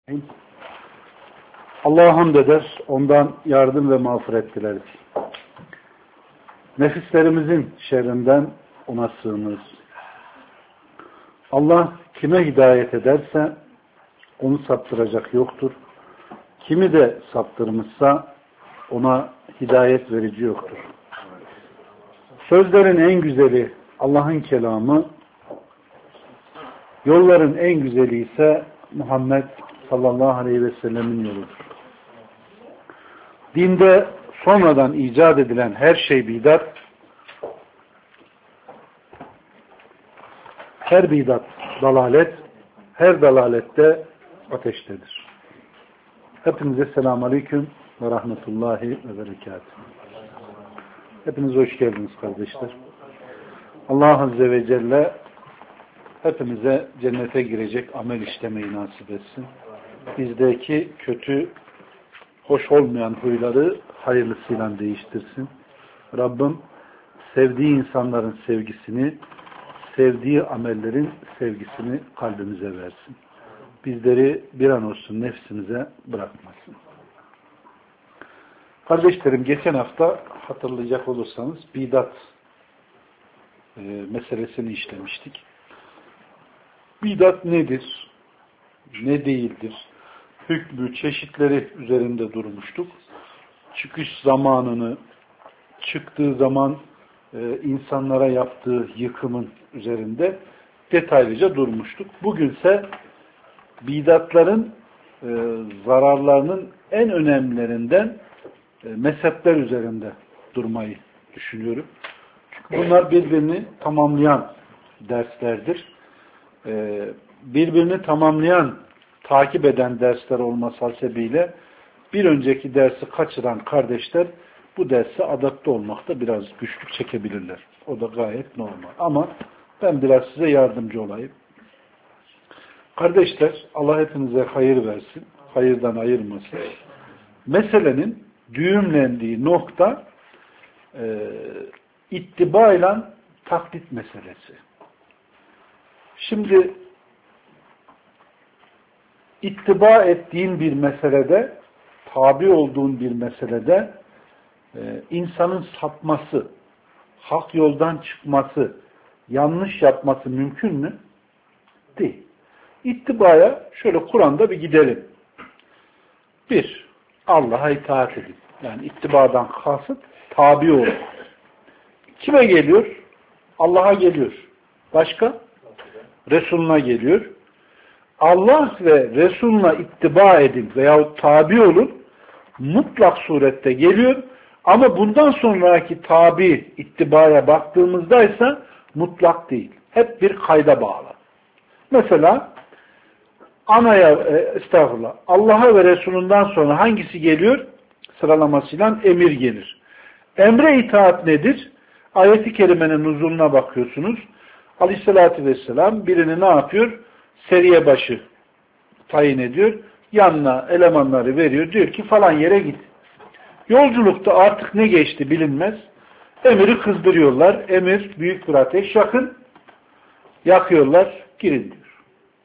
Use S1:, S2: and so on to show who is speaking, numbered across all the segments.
S1: Allah'a hamd eder, ondan yardım ve mağfiret dileriz. Nefislerimizin şerrinden ona sığınırız. Allah kime hidayet ederse onu saptıracak yoktur. Kimi de saptırmışsa ona hidayet verici yoktur. Sözlerin en güzeli Allah'ın kelamı, yolların en güzeli ise Muhammed sallallahu aleyhi ve sellemin yoludur. Dinde sonradan icat edilen her şey bidat, her bidat dalalet, her dalalette ateştedir. Hepinize selamun aleyküm ve rahmetullahi ve berekatuhu. Hepiniz hoş geldiniz kardeşler. Allah Azze ve Celle hepimize cennete girecek amel işlemeyi nasip etsin. Bizdeki kötü, hoş olmayan huyları hayırlısıyla değiştirsin. Rabbim sevdiği insanların sevgisini, sevdiği amellerin sevgisini kalbimize versin. Bizleri bir an olsun nefsimize bırakmasın. Kardeşlerim, geçen hafta hatırlayacak olursanız bidat meselesini işlemiştik. Bidat nedir? Ne değildir? Hükmü, çeşitleri üzerinde durmuştuk. Çıkış zamanını, çıktığı zaman insanlara yaptığı yıkımın üzerinde detaylıca durmuştuk. Bugünse bidatların zararlarının en önemlilerinden mezhepler üzerinde durmayı düşünüyorum. Çünkü bunlar birbirini tamamlayan derslerdir. Birbirini tamamlayan, takip eden dersler olması hasebiyle bir önceki dersi kaçıran kardeşler bu derse adapte olmakta biraz güçlük çekebilirler. O da gayet normal. Ama ben biraz size yardımcı olayım. Kardeşler, Allah hepinize hayır versin, hayırdan ayırmasın. Meselenin düğümlendiği nokta ittiba ile taklit meselesi. Şimdi ittiba ettiğin bir meselede, tabi olduğun bir meselede insanın sapması, hak yoldan çıkması, yanlış yapması mümkün mü? Değil. İttibaya şöyle Kur'an'da bir gidelim. Bir, Allah'a itaat edin. Yani ittibadan kasıt tabi olun. Kime geliyor? Allah'a geliyor. Başka? Resuluna geliyor. Allah ve Resuluna ittiba edin veyahut tabi olun mutlak surette geliyor. Ama bundan sonraki tabi ittibaya baktığımızda ise mutlak değil. Hep bir kayda bağlı. Mesela Allah'a ve Resulünden sonra hangisi geliyor? Sıralamasıyla emir gelir. Emre itaat nedir? Ayet-i kerimenin nuzuluna bakıyorsunuz. Aleyhissalatü vesselam birini ne yapıyor? Seriye başı tayin ediyor. Yanına elemanları veriyor. Diyor ki falan yere git. Yolculukta artık ne geçti bilinmez. Emiri kızdırıyorlar. Emir büyük bir ateş yakın. Yakıyorlar. Girin diyor.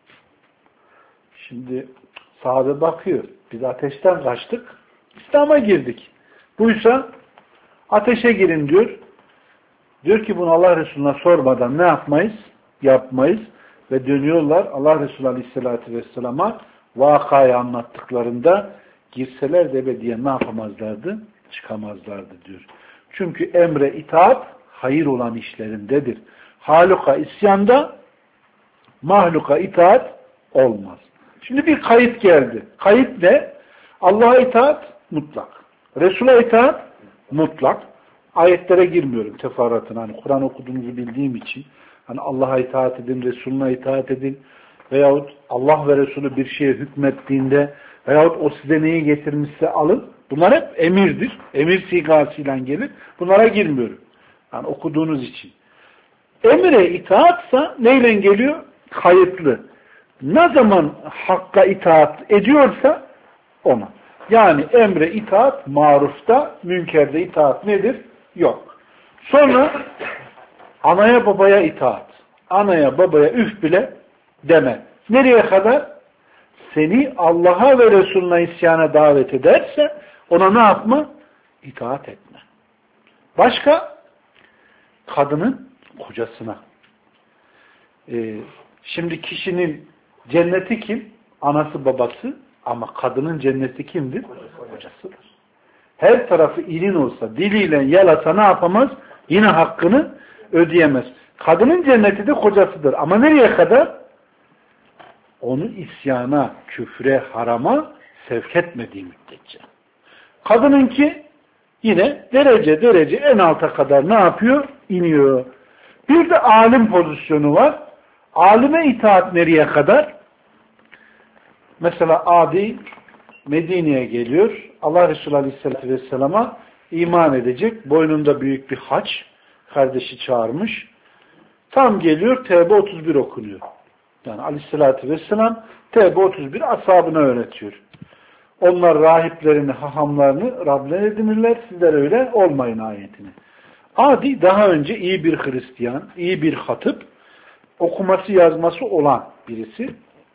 S1: Şimdi sahabe bakıyor. Biz ateşten kaçtık. İslam'a girdik. Buysa ateşe girin diyor. Diyor ki bunu Allah Resulü'ne sormadan ne yapmayız? Yapmayız. Ve dönüyorlar Allah Resulü Aleyhisselatü Vesselam'a vakayı anlattıklarında girseler de ebediye ne yapamazlardı? Çıkamazlardı diyor. Çünkü emre itaat hayır olan işlerindedir. Haluka isyanda mahluka itaat olmaz. Şimdi bir kayıt geldi. Kayıt ne? Allah'a itaat mutlak. Resul'a itaat mutlak. Ayetlere girmiyorum teferruatına. Hani Kur'an okuduğunuzu bildiğim için hani Allah'a itaat edin, Resulüne itaat edin veyahut Allah ve Resulü bir şeye hükmettiğinde veyahut o size neyi getirmişse alın. Bunlar hep emirdir. Emir sigasıyla gelir. Bunlara girmiyorum. Yani okuduğunuz için. Emire itaatsa neyle geliyor? Kayıtlı. Ne zaman hakka itaat ediyorsa ona. Yani emre itaat marufta, münkerde itaat nedir? Yok. Sonra anaya babaya itaat. Anaya babaya üf bile deme. Nereye kadar? seni Allah'a ve Resulüne isyana davet ederse ona ne yapma? İtaat etme. Başka? Kadının kocasına. Şimdi kişinin cenneti kim? Anası babası. Ama kadının cenneti kimdir? Kocasıdır. Her tarafı ilin olsa, diliyle yalasa ne yapamaz? Yine hakkını ödeyemez. Kadının cenneti de kocasıdır. Ama nereye kadar? Onu isyana, küfre, harama sevk etmediği müddetçe. Kadınınki yine derece en alta kadar ne yapıyor? İniyor. Bir de alim pozisyonu var. Alime itaat nereye kadar? Mesela Adi Medine'ye geliyor. Allah Resulü Aleyhisselatü Vesselam'a iman edecek. Boynunda büyük bir haç. Kardeşi çağırmış. Tam geliyor Tevbe 31 okunuyor. Yani Aleyhisselatü Vesselam Tevbe 31 ashabına öğretiyor. Onlar rahiplerini, hahamlarını Rabler edinirler. Sizler öyle olmayın ayetini. Adi daha önce iyi bir Hristiyan, iyi bir hatıp, okuması yazması olan birisi.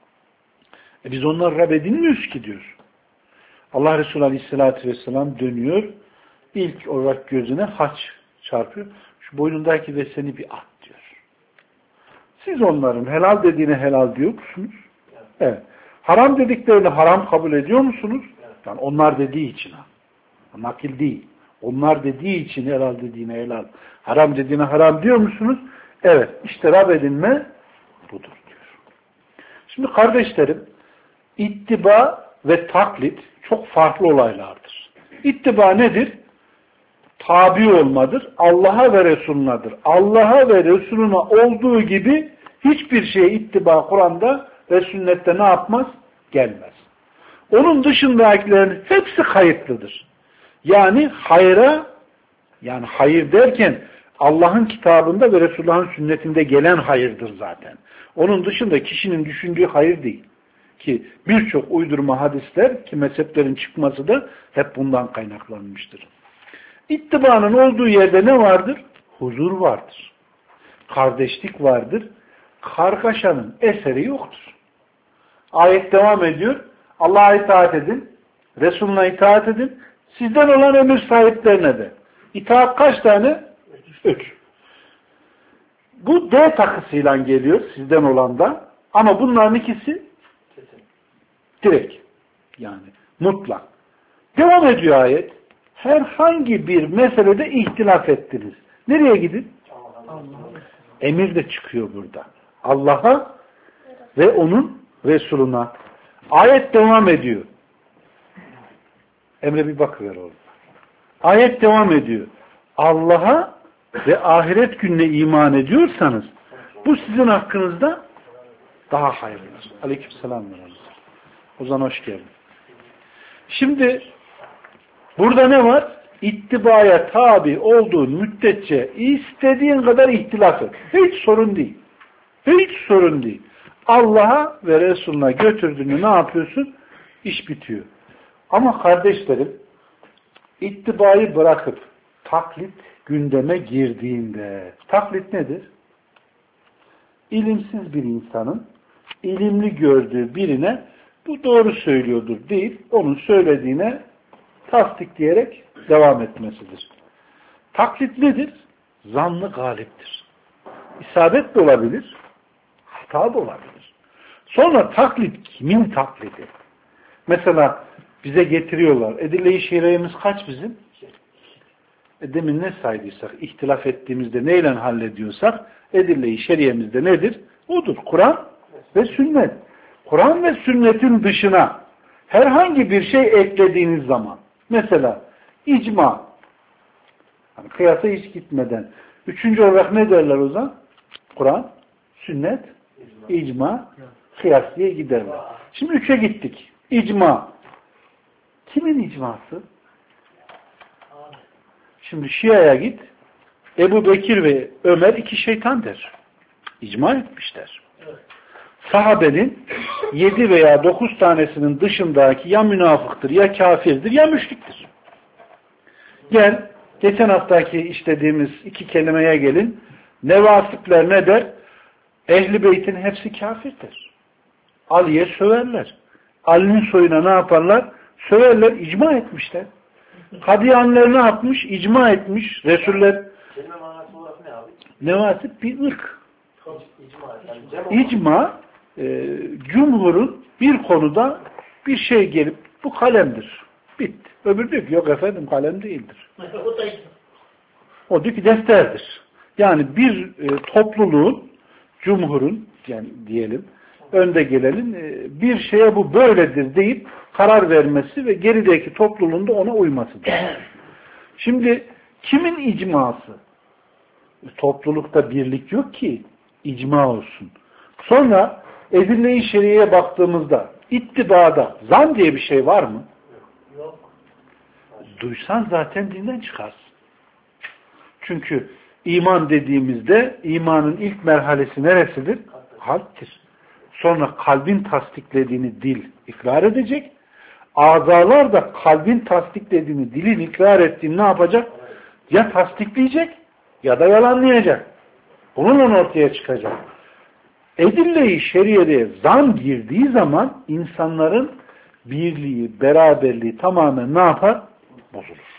S1: Biz onları Rab edinmiyoruz ki diyor. Allah Resulü Aleyhisselatü Vesselam dönüyor. İlk olarak gözüne haç çarpıyor. Şu boynundaki ve seni bir at diyor. Siz onların helal dediğine helal diyor musunuz? Evet. Haram dediklerini haram kabul ediyor musunuz? Yani onlar dediği için. Nakil değil. Onlar dediği için helal dediğine helal, haram dediğine haram diyor musunuz? Evet. İşte Rab edinme budur diyor. Şimdi kardeşlerim, ittiba ve taklit çok farklı olaylardır. İttiba nedir? Tabi olmadır. Allah'a ve Resulünadır. Allah'a ve Resulüne olduğu gibi hiçbir şeye ittiba Kur'an'da ve sünnette ne yapmaz? Gelmez. Onun dışındakilerin hepsi kayıtlıdır. Yani hayra, yani hayır derken Allah'ın kitabında ve Resulullah'ın sünnetinde gelen hayırdır zaten. Onun dışında kişinin düşündüğü hayır değil. Ki birçok uydurma hadisler ki mezheplerin çıkması da hep bundan kaynaklanmıştır. İttibanın olduğu yerde ne vardır? Huzur vardır. Kardeşlik vardır. Kargaşanın eseri yoktur. Ayet devam ediyor. Allah'a itaat edin. Resulüne itaat edin. Sizden olan emir sahiplerine de. İtaat kaç tane? 3. Bu D takısıyla geliyor sizden olanda. Ama bunların ikisi direkt. Yani mutlak. Devam ediyor ayet. Herhangi bir meselede ihtilaf ettiniz. Nereye gidin? Emir de çıkıyor burada. Allah'a ve onun Resuluna. Ayet devam ediyor. Emre bir bakıver orada. Ayet devam ediyor. Allah'a ve ahiret gününe iman ediyorsanız bu sizin hakkınızda daha hayırlıdır. Aleykümselam. O zaman hoş geldin. Şimdi burada ne var? İttibaya tabi olduğun müddetçe istediğin kadar ihtilaf et. Hiç sorun değil. Hiç sorun değil. Allah'a ve Resulüne götürdüğünü ne yapıyorsun? İş bitiyor. Ama kardeşlerim, ittibayı bırakıp taklit gündeme girdiğinde, taklit nedir? İlimsiz bir insanın ilimli gördüğü birine bu doğru söylüyordur değil, onun söylediğine tasdikleyerek devam etmesidir. Taklit nedir? Zannı galiptir. İsabet de olabilir, hata da olabilir. Sonra taklit kimin taklidi? Mesela bize getiriyorlar. Edille-i şer'imiz kaç bizim? Demin ne saydıysak, ihtilaf ettiğimizde neyle hallediyorsak, edille-i şer'imizde nedir? Odur. Kur'an ve sünnet. Kur'an ve sünnetin dışına herhangi bir şey eklediğiniz zaman, mesela icma, yani kıyasa hiç gitmeden, 3. olarak ne derler o zaman? Kur'an, sünnet, icma, kıyas diye giderler. Şimdi 3'e gittik. İcma. Kimin icması? Şimdi Şia'ya git. Ebu Bekir ve Ömer 2 şeytan der. İcma etmişler. Sahabenin 7 veya 9 tanesinin dışındaki ya münafıktır, ya kafirdir, ya müşriktir. Gel, geçen haftaki işlediğimiz 2 kelimeye gelin. Nevasipler ne der? Ehl-i Beyt'in hepsi kafirdir. Ali'ye söverler. Ali'nin soyuna ne yaparlar? Söverler, icma etmişler. Kadiyaniler ne yapmış? İcma etmiş. Resuller
S2: Kelime manası olarak ne abi?
S1: nevasip bir ırk.
S2: İcma. Yani
S1: İcma cumhurun bir konuda bir şey gelip bu kalemdir. Bitti. Öbürü diyor ki yok efendim kalem değildir. O diyor ki defterdir. Yani bir topluluğun, cumhurun yani diyelim önde gelenin bir şeye bu böyledir deyip karar vermesi ve gerideki topluluğun da ona uymasıdır. Şimdi kimin icması? Toplulukta birlik yok ki icma olsun. Sonra edille-i şeriyeye baktığımızda ittibada zan diye bir şey var mı?
S2: yok.
S1: Duysan zaten dinden çıkarsın. Çünkü iman dediğimizde imanın ilk merhalesi neresidir? Kalptir. Sonra kalbin tasdiklediğini dil ikrar edecek. Azalar da kalbin tasdiklediğini dilin ikrar ettiğini ne yapacak? Ya tasdikleyecek ya da yalanlayacak. Bununla ortaya çıkacak. Edille-i şeriyeye zan girdiği zaman insanların birliği, beraberliği tamamen ne yapar? Bozulur.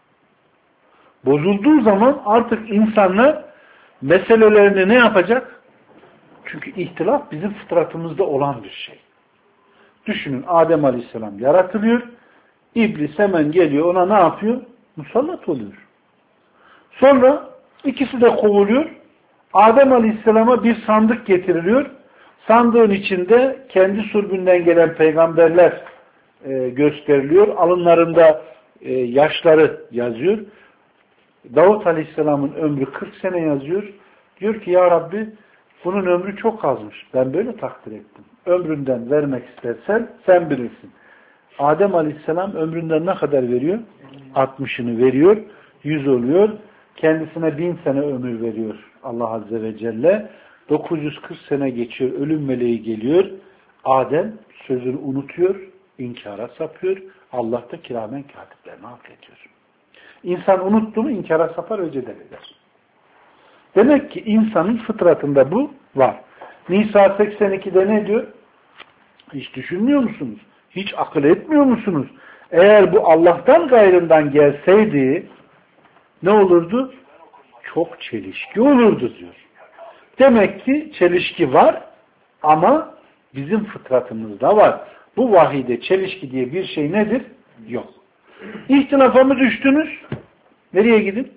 S1: Bozulduğu zaman artık insanlar meselelerini ne yapacak? Çünkü ihtilaf bizim fıtratımızda olan bir şey. Düşünün Adem Aleyhisselam yaratılıyor. İblis hemen geliyor ona ne yapıyor? Musallat oluyor. Sonra ikisi de kovuluyor. Adem Aleyhisselam'a bir sandık getiriliyor. Sandığın içinde kendi sürgünden gelen peygamberler gösteriliyor. Alınlarında yaşları yazıyor. Davut Aleyhisselam'ın ömrü 40 sene yazıyor. Diyor ki ya Rabbi bunun ömrü çok azmış. Ben böyle takdir ettim. Ömründen vermek istersen sen bilirsin. Adem Aleyhisselam ömründen ne kadar veriyor? 60'ını veriyor. 100 oluyor. Kendisine 1000 sene ömür veriyor Allah Azze ve Celle. 940 sene geçiyor. Ölüm meleği geliyor. Adem sözünü unutuyor. İnkara sapıyor. Allah da kiramen katiplerini affediyor. İnsan unuttu mu inkara sapar öceden eder. Demek ki insanın fıtratında bu var. Nisa 82'de ne diyor? Hiç düşünmüyor musunuz? Hiç akıl etmiyor musunuz? Eğer bu Allah'tan gayrından gelseydi ne olurdu? Çok çelişki olurdu diyor. Demek ki çelişki var ama bizim fıtratımızda var. Bu vahide çelişki diye bir şey nedir? Yok. İhtilafa mı düştünüz? Nereye gidin?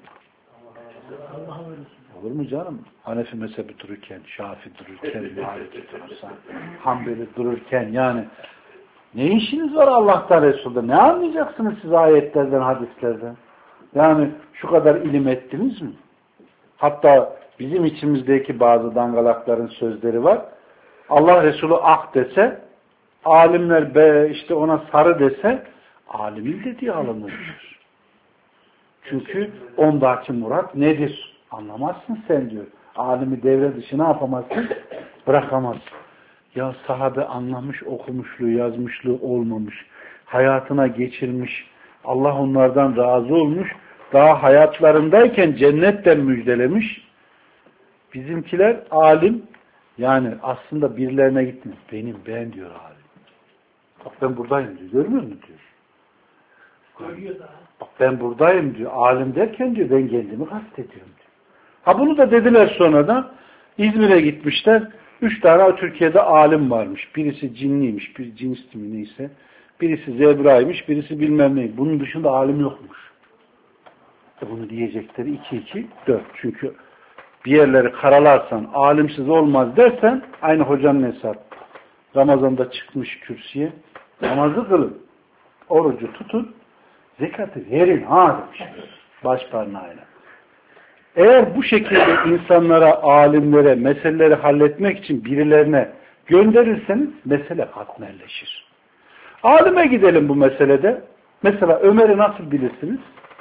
S1: Olur mu canım? Hanefi mezhebi dururken, Şafi dururken, Maliki durursan, Hanbeli dururken yani ne işiniz var Allah'tan Resul'da? Ne anlayacaksınız siz ayetlerden, hadislerden? Yani şu kadar ilim ettiniz mi? Hatta bizim içimizdeki bazı dangalakların sözleri var. Allah Resulü ak dese, alimler işte ona sarı dese, alimin dediği alınır. Çünkü ondaki murat nedir? Anlamazsın sen diyor. Alimi devre dışı ne yapamazsın? Bırakamazsın. Ya sahabe anlamış, okumuşluğu, yazmışlığı olmamış. Hayatına geçirmiş. Allah onlardan razı olmuş. Daha hayatlarındayken cennetten müjdelemiş. Bizimkiler alim. Yani aslında birilerine gitmiş. Ben diyor alim. Bak ben buradayım diyor. Görmüyor musun diyor. Bak ben buradayım diyor. Alim derken diyor ben kendimi kastediyorum diyor. Ha bunu da dediler sonradan. İzmir'e gitmişler. 3 tane Türkiye'de alim varmış. Birisi cinliymiş, bir cinisti mi neyse. Birisi zebraymış, birisi bilmem ne. Bunun dışında alim yokmuş. Bunu diyecekleri 2-2-4. Çünkü bir yerleri karalarsan, alimsiz olmaz dersen, aynı hocanın hesabı. Ramazan'da çıkmış kürsüye, namazı kılın, orucu tutun, zekatı verin ha demiş. Baş parmağıyla. Eğer bu şekilde insanlara, alimlere, meseleleri halletmek için birilerine gönderirseniz mesele katmerleşir. Alime gidelim bu meselede. Mesela Ömer'i nasıl bilirsiniz?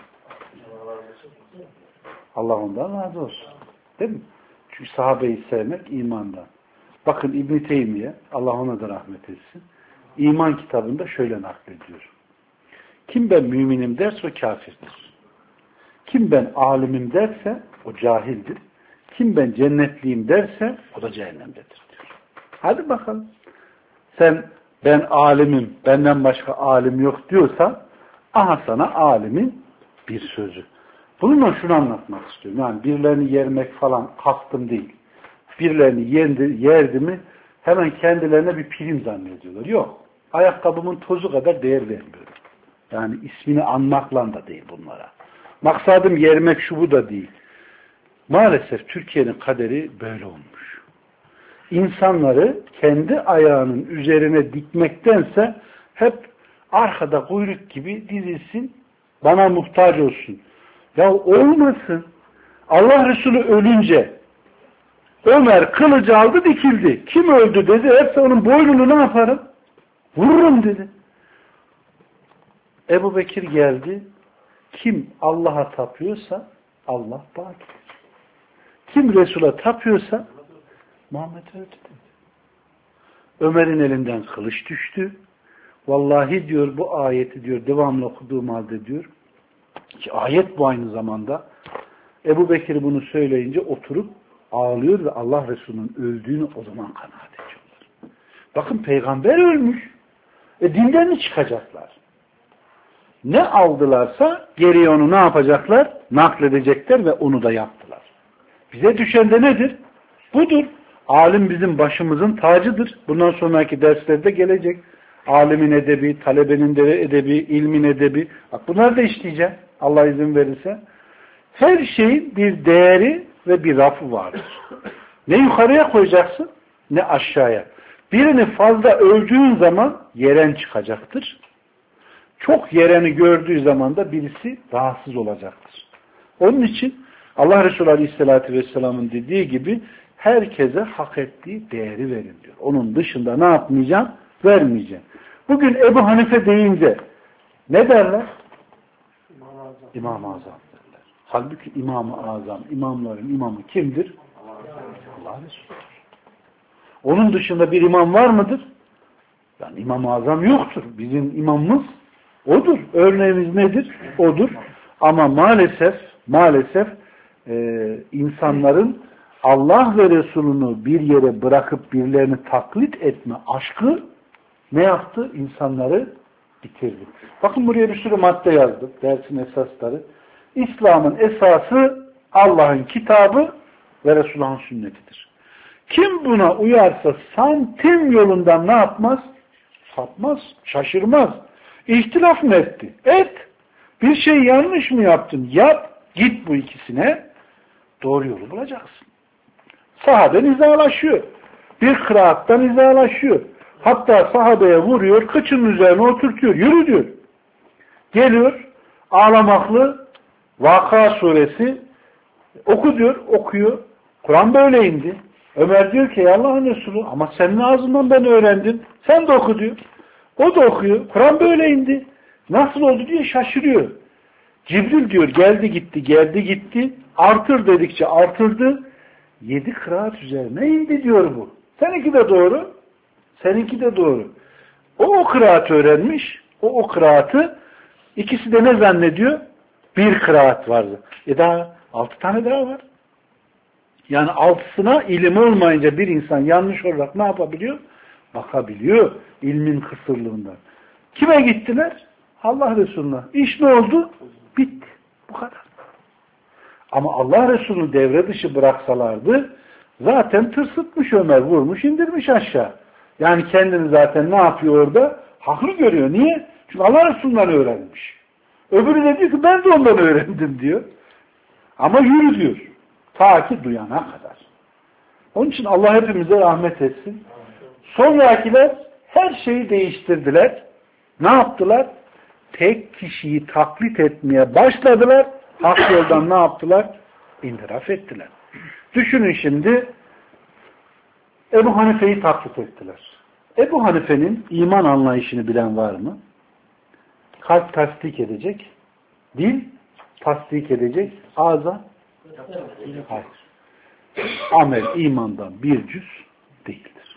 S1: Allah ondan razı olsun. Değil mi? Çünkü sahabeyi sevmek imandan. Bakın İbn-i Teymiye, Allah ona da rahmet etsin, İman kitabında şöyle naklediyor. Kim ben müminim derse o kafirdir. Kim ben alimim derse o cahildir. Kim ben cennetliyim derse o da cehennemdedir diyor. Hadi bakalım. Sen ben alimim, benden başka alim yok diyorsa, aha sana alimin bir sözü. Bununla şunu anlatmak istiyorum. Yani birilerini yermek falan kastım değil. Birilerini yerdi mi hemen kendilerine bir prim zannediyorlar. Yok. Ayakkabımın tozu kadar değer vermiyorum. Yani ismini anmakla da değil bunlara. Maksadım yermek şu bu da değil. Maalesef Türkiye'nin kaderi böyle olmuş. İnsanları kendi ayağının üzerine dikmektense hep arkada kuyruk gibi dizilsin, bana muhtaç olsun. Ya olmasın. Allah Resulü ölünce Ömer kılıcı aldı dikildi. Kim öldü dedi. Hepsi onun boynunu ne yaparım? Vururum dedi. Ebu Bekir geldi. Kim Allah'a tapıyorsa Allah baki. Kim Resul'a tapıyorsa Muhammed öldü dedi. Ömer'in elinden kılıç düştü. Vallahi diyor bu ayeti diyor devamlı okuduğum halde diyor ki ayet bu aynı zamanda. Ebu Bekir bunu söyleyince oturup ağlıyor ve Allah Resulü'nün öldüğünü o zaman kanaat ediyorlar. Bakın peygamber ölmüş. Dinden mi çıkacaklar? Ne aldılarsa geriye onu ne yapacaklar? Nakledecekler ve onu da yaptılar. Bize düşen de nedir? Budur. Alim bizim başımızın tacıdır. Bundan sonraki derslerde gelecek. Alimin edebi, talebenin de edebi, ilmin edebi. Bak bunları da işleyeceğim. Allah izin verirse. Her şeyin bir değeri ve bir rafı vardır. Ne yukarıya koyacaksın ne aşağıya. Birini fazla övdüğün zaman yeren çıkacaktır. Çok yereni gördüğü zaman da birisi rahatsız olacaktır. Onun için Allah Resulü Aleyhisselatü Vesselam'ın dediği gibi herkese hak ettiği değeri verin diyor. Onun dışında ne yapmayacağım? Vermeyeceğim. Bugün Ebu Hanife deyince ne derler? İmam-ı Azam derler. Halbuki İmam-ı Azam, imamların imamı kimdir? Allah Resulü. Onun dışında bir imam var mıdır? Yani İmam-ı Azam yoktur. Bizim imamımız odur. Örneğimiz nedir? Odur. Ama maalesef insanların Allah ve Resulünü bir yere bırakıp birilerini taklit etme aşkı ne yaptı? İnsanları bitirdi. Bakın buraya bir sürü madde yazdım. Dersin esasları. İslam'ın esası Allah'ın kitabı ve Resulullah'ın sünnetidir. Kim buna uyarsa santim yolundan ne yapmaz? Sapmaz, şaşırmaz. İhtilaf mı etti? Et. Bir şey yanlış mı yaptın? Yap. Git bu ikisine. Doğru yolu bulacaksın. Sahabe nizalaşıyor. Bir kıraattan nizalaşıyor. Hatta sahabeye vuruyor, kıçının üzerine oturtuyor. Yürü diyor. Geliyor, ağlamaklı Vaka suresi oku diyor, okuyor. Kur'an böyle indi. Ömer diyor ki Allah'ın Resulü ama senin ağzından ben öğrendim. Sen de oku diyor. O da okuyor. Kur'an böyle indi. Nasıl oldu diye şaşırıyor. Cibril diyor geldi gitti. Artır dedikçe artırdı. 7 kıraat üzerine indi diyor bu. Seninki de doğru. Seninki de doğru. O kıraatı öğrenmiş. O kıraatı ikisi de ne zannediyor? Bir kıraat vardı. Daha 6 tane daha var. Yani 6'sına ilim olmayınca bir insan yanlış olarak ne yapabiliyor? Bakabiliyor ilmin kısırlığından. Kime gittiler? Allah Resulü'ne. İş ne oldu? Bitti. Bu kadar. Ama Allah Resulü devre dışı bıraksalardı zaten tırsıtmış Ömer, vurmuş, indirmiş aşağı. Yani kendini zaten ne yapıyor orada? Haklı görüyor. Niye? Çünkü Allah Resulü'nden öğrenmiş. Öbürü de diyor ki ben de ondan öğrendim diyor. Ama yürü diyor. Ta ki duyana kadar. Onun için Allah hepimize rahmet etsin. Sonrakiler her şeyi değiştirdiler. Ne yaptılar? Tek kişiyi taklit etmeye başladılar. Hak yoldan ne yaptılar? İnhiraf ettiler. Düşünün şimdi Ebu Hanife'yi taklit ettiler. Ebu Hanife'nin iman anlayışını bilen var mı? Kalp tasdik edecek, dil tasdik edecek, ağza hayır. Amel imandan bir cüz değildir.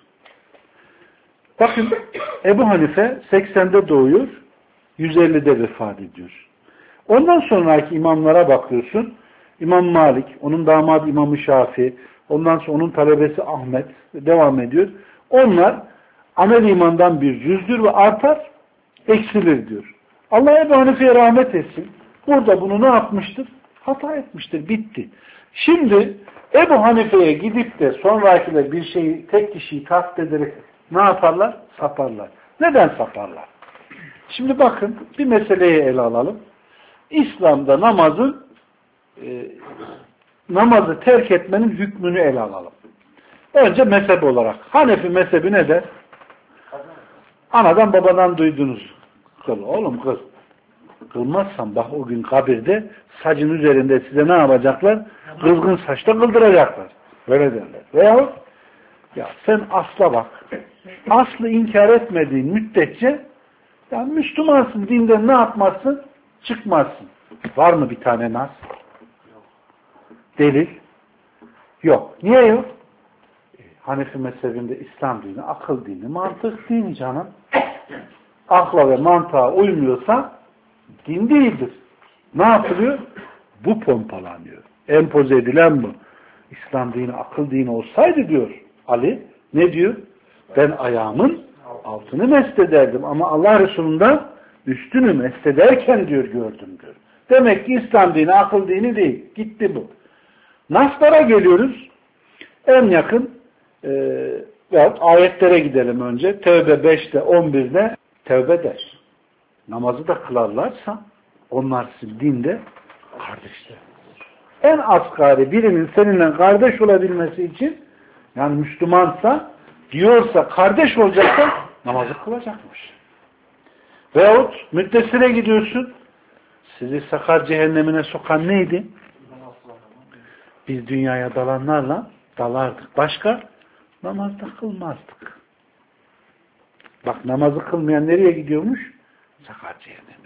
S1: Bakın Ebu Hanife 80'de doğuyor, 150'de vefat ediyor. Ondan sonraki imamlara bakıyorsun. İmam Malik, onun damadı İmam-ı Şafii, ondan sonra onun talebesi Ahmet devam ediyor. Onlar amel imandan bir cüzdür ve artar, eksilir diyor. Allah Ebu Hanife'ye rahmet etsin. Burada bunu ne yapmıştır? Hata etmiştir. Bitti. Şimdi Ebu Hanife'ye gidip de sonrakiler bir şeyi, tek kişiyi taklit ederek ne yaparlar? Saparlar. Neden saparlar? Şimdi bakın bir meseleyi ele alalım. İslam'da namazı terk etmenin hükmünü ele alalım. Önce mezhep olarak. Hanefi mezhebi ne der? Anadan babadan duydunuz. Kıl oğlum kıl. Kılmazsan bak o gün kabirde sacın üzerinde size ne yapacaklar? Kızgın saçta kıldıracaklar. Böyle derler. Veyahut ya sen asla bak. Aslı inkar etmediğin müddetçe yani Müslümansın, dinden ne yapmazsın? Çıkmazsın. Var mı bir tane nas? Delil? Yok. Niye yok? Hanefi mezhebinde İslam dini, akıl dini, mantık dini canım. Akla ve mantığa uymuyorsa din değildir. Ne yapılıyor? Bu pompalanıyor. Empoze edilen bu. İslam dini, akıl dini olsaydı diyor Ali, ne diyor? Ben ayağımın altını mesnederdim ama Allah Resulü'nden üstünü mesnederken diyor gördüm diyor. Demek ki İslam dini, akıl dini değil. Gitti bu. Naslara geliyoruz. En yakın ayetlere gidelim önce. Tevbe 5'te 11'de tevbe der. Namazı da kılarlarsa onlar sizin dinde kardeşler. En asgari birinin seninle kardeş olabilmesi için yani Müslümansa diyorsa kardeş olacaksa namazı kılacakmış. Veyahut müddessire gidiyorsun. Sizi sakar cehennemine sokan neydi? Biz dünyaya dalanlarla dalardık. Başka? Namazda kılmazdık. Bak namazı kılmayan nereye gidiyormuş? Sakar cehennemine.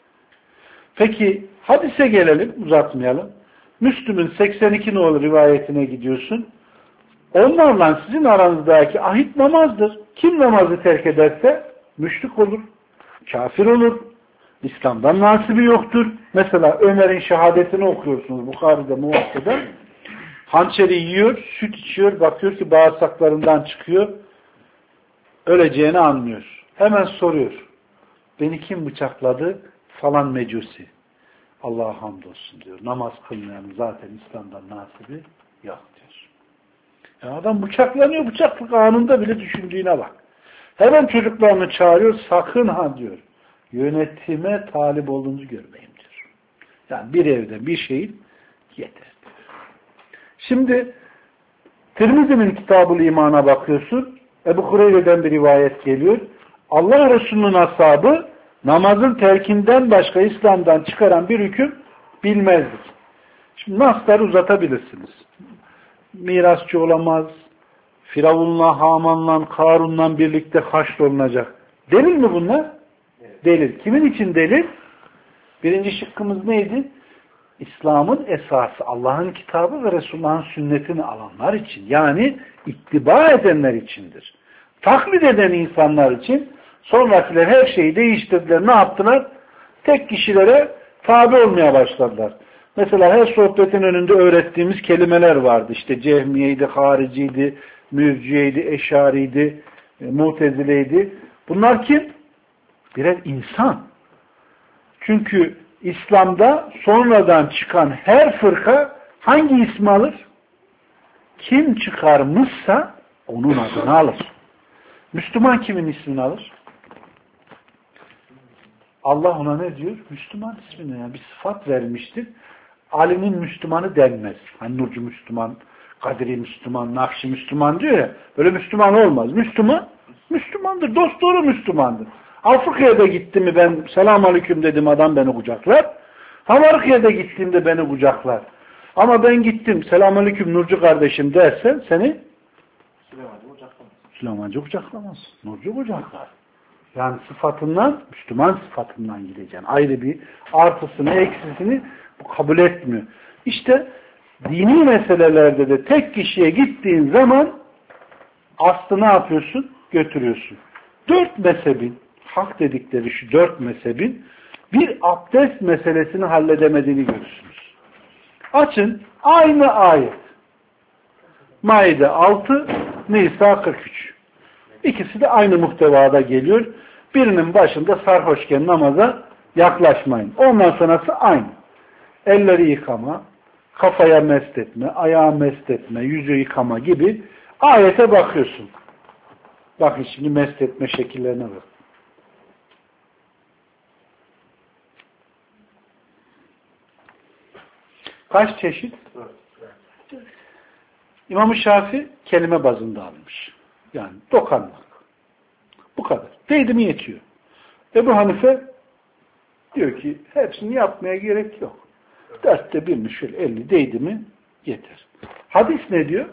S1: Peki hadise gelelim, uzatmayalım. Müslüm'ün 82 nolu rivayetine gidiyorsun. Onlarla sizin aranızdaki ahit namazdır. Kim namazı terk ederse müşrik olur, kafir olur, İslam'dan nasibi yoktur. Mesela Ömer'in şehadetini okuyorsunuz Bukhari'de, Muvatta'da. Hançeri yiyor, süt içiyor, bakıyor ki bağırsaklarından çıkıyor. Öleceğini anlıyor. Hemen soruyor. Beni kim bıçakladı? Falan mecusi. Allah'a hamdolsun diyor. Namaz kılmayanın zaten İslam'dan nasibi yok diyor. Yani adam bıçaklanıyor, bıçaklık anında bile düşündüğüne bak. Hemen çocuklarını çağırıyor, sakın ha diyor. Yönetime talip olduğunuzu görmeyin diyor. Yani bir evde bir şeyin yeter diyor. Şimdi Tirmizi'nin Kitab-ül İman'a bakıyorsun. Ebu Hureyre'den bir rivayet geliyor. Allah Resulü'nün ashabı namazın terkinden başka İslam'dan çıkaran bir hüküm bilmezdik. Şimdi nasları uzatabilirsiniz. Mirasçı olamaz, Firavun'la, Haman'la, Karun'la birlikte haşrolunacak. Delil mi bunlar? Evet. Delil. Kimin için delil? Birinci şıkkımız neydi? İslam'ın esası, Allah'ın kitabı ve Resulullah'ın sünnetini alanlar için. Yani ittiba edenler içindir. Taklit eden insanlar için sonrakiler her şeyi değiştirdiler. Ne yaptılar? Tek kişilere tabi olmaya başladılar. Mesela her sohbetin önünde öğrettiğimiz kelimeler vardı. İşte Cehmiyeydi, Hariciydi, Mürciyeydi, Eşariydi, Mutezileydi. Bunlar kim? Birer insan. Çünkü İslam'da sonradan çıkan her fırka hangi ismi alır? Kim çıkarmışsa onun adını alır. Müslüman kimin ismini alır? Allah ona ne diyor? Müslüman ismini, yani bir sıfat vermiştir. Ali'nin Müslümanı denmez. Hani Nurcu Müslüman, Kadiri Müslüman, Nakşi Müslüman diyor ya. Böyle Müslüman olmaz. Müslüman, Müslümandır. Dosdoğru Müslümandır. Afrika'ya da gittim mi ben selamünaleyküm dedim, adam beni kucaklar. Amerika'ya gittiğimde beni kucaklar. Ama ben gittim selamünaleyküm Nurcu kardeşim dersen seni Süleymancı kucaklamaz. Nurcu kucaklar. Yani sıfatından, Müslüman sıfatından gideceksin. Ayrı bir artısını, eksisini bu kabul etmiyor. İşte dini meselelerde de tek kişiye gittiğin zaman aslı ne yapıyorsun? Götürüyorsun. 4 mezhebin, hak dedikleri şu 4 mezhebin bir abdest meselesini halledemediğini görürsünüz. Açın aynı ayet. Maide 6, Nisa 43. İkisi de aynı muhtevada geliyor. Birinin başında sarhoşken namaza yaklaşmayın. Ondan sonrası aynı. Elleri yıkama, kafaya mest etme, ayağı mest etme, yüzü yıkama gibi ayete bakıyorsun. Bakın şimdi mest etme şekillerine bak. Kaç çeşit? İmam-ı Şafii kelime bazında almış. Yani dokanmak. Bu kadar. Değdi mi yetiyor. Ebu Hanife diyor ki hepsini yapmaya gerek yok. 1/4 şöyle 50 değdi mi yeter. Hadis ne diyor?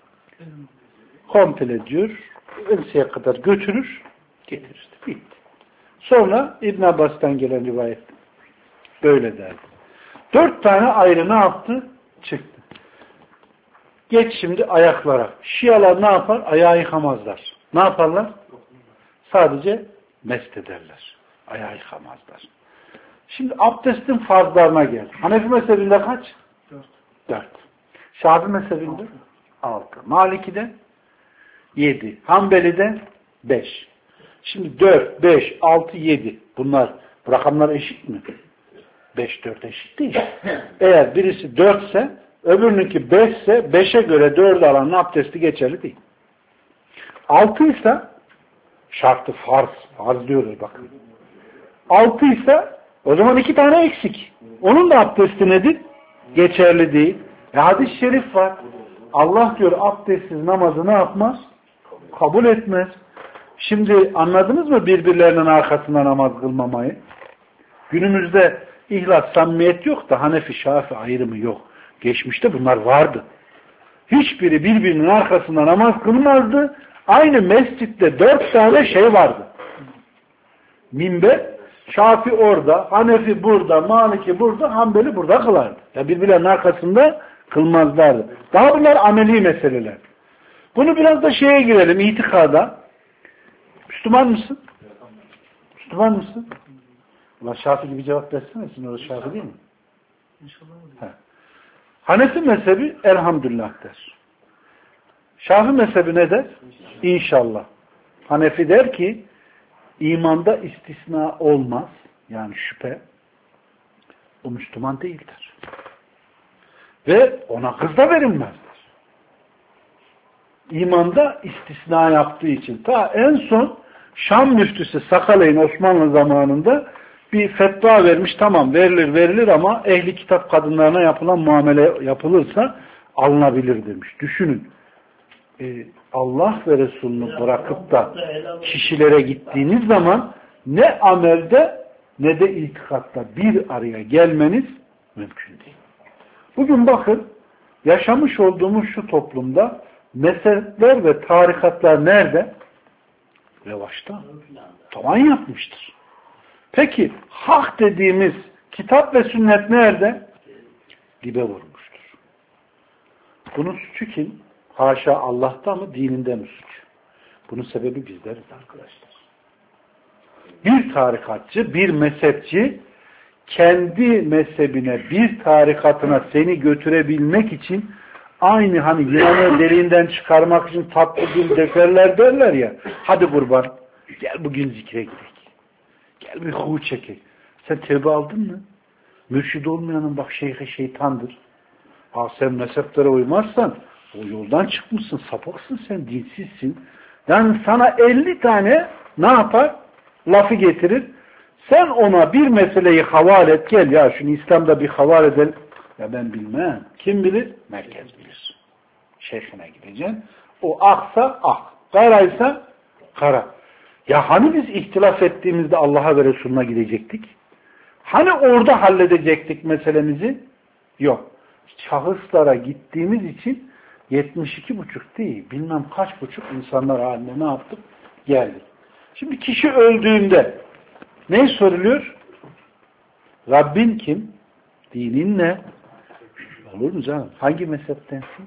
S1: Komple diyor. Enseye kadar götürür, getirir. Bitti. Sonra İbn Abbas'tan gelen rivayet böyle derdi. 4 tane ayrı ne yaptı? Çıktı. Geç şimdi ayaklara. Şialar ne yapar? Ayağı yıkamazlar. Ne yaparlar? Sadece mest ederler. Ayağı yıkamazlar. Şimdi abdestin farzlarına gel. Hanefi mezhebinde kaç? 4. Şafii mezhebinde 6. Maliki'de 7. Hanbeli'de 5. Şimdi 4, 5, 6, 7. Bunlar, bu rakamlar eşit mi? 5, 4 eşit değil. Eğer birisi 4 ise öbürününki 5 ise 5'e göre 4'ü alanın abdesti geçerli değil. 6 ise şartı farz. Farz diyoruz bakın. 6 ise o zaman 2 tane eksik. Onun da abdesti nedir? Geçerli değil. Hadis-i şerif var. Allah diyor abdestsiz namazı ne yapmaz? Kabul etmez. Şimdi anladınız mı birbirlerinin arkasında namaz kılmamayı? Günümüzde ihlas, samimiyet yok da Hanefi, Şafii ayrımı yok. Geçmişte bunlar vardı. Hiçbiri birbirinin arkasında namaz kılmazdı. Aynı mescitte 4 tane şey vardı. Minber, Şafii orada, Hanefi burada, Maliki burada, Hanbeli burada kılardı. Ya birbirlerinin arkasında kılmazlardı. Daha bunlar ameli meseleler. Bunu biraz da şeye girelim, itikada. Müslüman mısın? Müslüman mısın? Ulan Şafii gibi cevap versene, sizin orada Şafii değil mi? İnşallah. Hanefi mezhebi elhamdülillah der. Şafii mezhebi ne der? İnşallah. Hanefi der ki imanda istisna olmaz. Yani şüphe. O Müslüman değildir. Ve ona kız da verilmezdir. İmanda istisna yaptığı için. Ta en son Şam müftüsü Sakaleyn Osmanlı zamanında bir fetva vermiş. Tamam verilir ama ehli kitap kadınlarına yapılan muamele yapılırsa alınabilir demiş. Düşünün. Allah ve Resulü'nü bırakıp da kişilere gittiğiniz zaman ne amelde ne de itikatta bir araya gelmeniz mümkün değil. Bugün bakın yaşamış olduğumuz şu toplumda mezhepler ve tarikatlar nerede? Revaçta. Tavan yapmıştır. Peki hak dediğimiz kitap ve sünnet nerede? Dibe vurmuştur. Bunun suçu kim? Haşa Allah'ta mı, dininde mi suç? Bunun sebebi bizleriz arkadaşlar. Bir tarikatçı, bir mezhepçi kendi mezhebine, bir tarikatına seni götürebilmek için aynı hani yılanı deliğinden çıkarmak için tatlı dil dökerler derler ya. Hadi kurban, gel bugün zikre gidelim. Gel bir hu çekek. Sen tevbe aldın mı? Mürşid olmayanın bak şeyhe şeytandır. Ha sen mezheplere uymazsan o yoldan çıkmışsın, sapıksın sen, dinsizsin. Yani sana 50 tane ne yapar? Lafı getirir. Sen ona bir meseleyi havale et, gel ya şunu İslam'da bir havale edelim. Ya ben bilmem. Kim bilir? Merkez bilir. Şeyhine gideceksin. O aksa ak, karaysa kara. Ya hani biz ihtilaf ettiğimizde Allah'a ve Resulüne gidecektik? Hani orada halledecektik meselemizi? Yok. Şahıslara gittiğimiz için 72,5 değil, bilmem kaç buçuk insanlar haline ne yaptık? Geldik. Şimdi kişi öldüğünde ne soruluyor? Rabbin kim? Dinin ne? Olur mu canım? Hangi mezheptensin?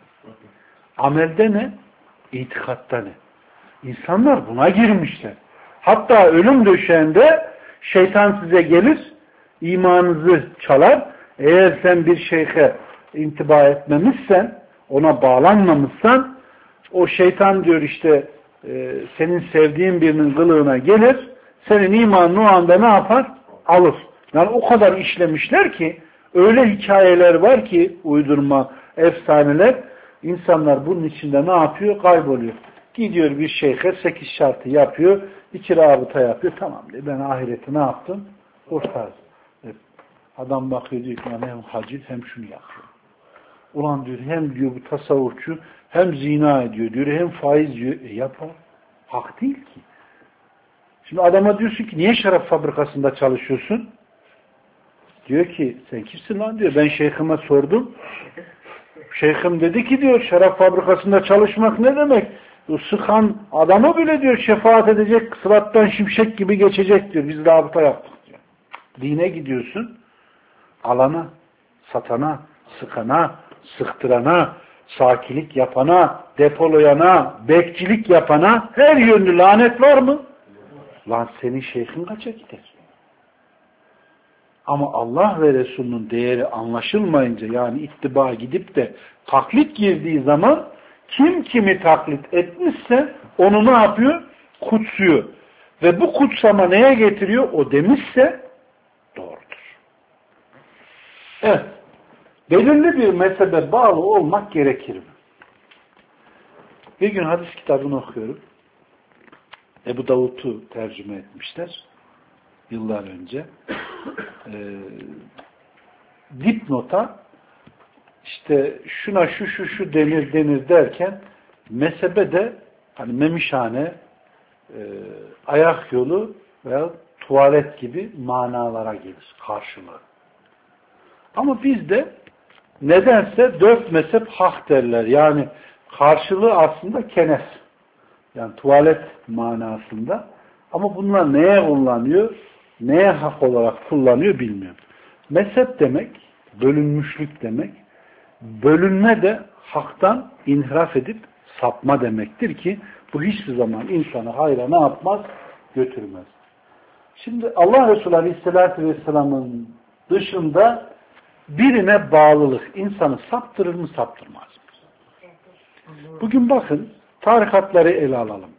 S1: Amelde ne? İtikatta ne? İnsanlar buna girmişler. Hatta ölüm döşeğinde şeytan size gelir, imanınızı çalar. Eğer sen bir şeyhe intiba etmemişsen, ona bağlanmamışsan, o şeytan diyor işte senin sevdiğin birinin kılığına gelir, senin imanını o anda ne yapar? Alır. Yani o kadar işlemişler ki, öyle hikayeler var ki, uydurma, efsaneler, insanlar bunun içinde ne yapıyor? Kayboluyor. Gidiyor bir şeyhe 8 şartı yapıyor, 2 rabıta yapıyor. Tamam diyor, ben ahireti ne yaptım? Kurtardım. Adam bakıyor diyor ki, hem hacı hem şunu yapıyor. Ulan diyor, hem diyor bu tasavvufçu hem zina ediyor diyor, hem faiz diyor. Yapar. Hak değil ki. Şimdi adama diyorsun ki, niye şarap fabrikasında çalışıyorsun? Diyor ki, sen kimsin lan diyor. Ben şeyhime sordum. Şeyhim dedi ki diyor, şarap fabrikasında çalışmak ne demek? O sıkan adamı bile diyor şefaat edecek, sırattan şimşek gibi geçecek diyor. Biz rabıta yaptık diyor. Dine gidiyorsun, alana, satana, sıkana, sıktırana, sakilik yapana, depolayana, bekçilik yapana her yönlü lanet var mı? Lan senin şeyhin kaça gider? Ama Allah ve Resulünün değeri anlaşılmayınca, yani ittiba gidip de taklit girdiği zaman kim kimi taklit etmişse onu ne yapıyor? Kutsuyor. Ve bu kutsama neye getiriyor? O demişse doğrudur. Evet. Belirli bir mezhebe bağlı olmak gerekir mi? Bir gün hadis kitabını okuyorum. Ebu Davud'u tercüme etmişler. Yıllar önce. Dipnota işte şuna şu denir derken mezhebe de hani memişhane, ayak yolu veya tuvalet gibi manalara gelir karşılığı. Ama bizde nedense 4 mezhep hak derler. Yani karşılığı aslında kenes. Yani tuvalet manasında. Ama bunlar neye kullanıyor? Neye hak olarak kullanıyor bilmiyorum. Mezhep demek, bölünmüşlük demek. Bölünme de haktan inhiraf edip sapma demektir ki bu hiçbir zaman insanı hayra ne yapmaz? Götürmez. Şimdi Allah Resulü Aleyhisselatü Vesselam'ın dışında birine bağlılık insanı saptırır mı saptırmaz mı? Bugün bakın tarikatları ele alalım.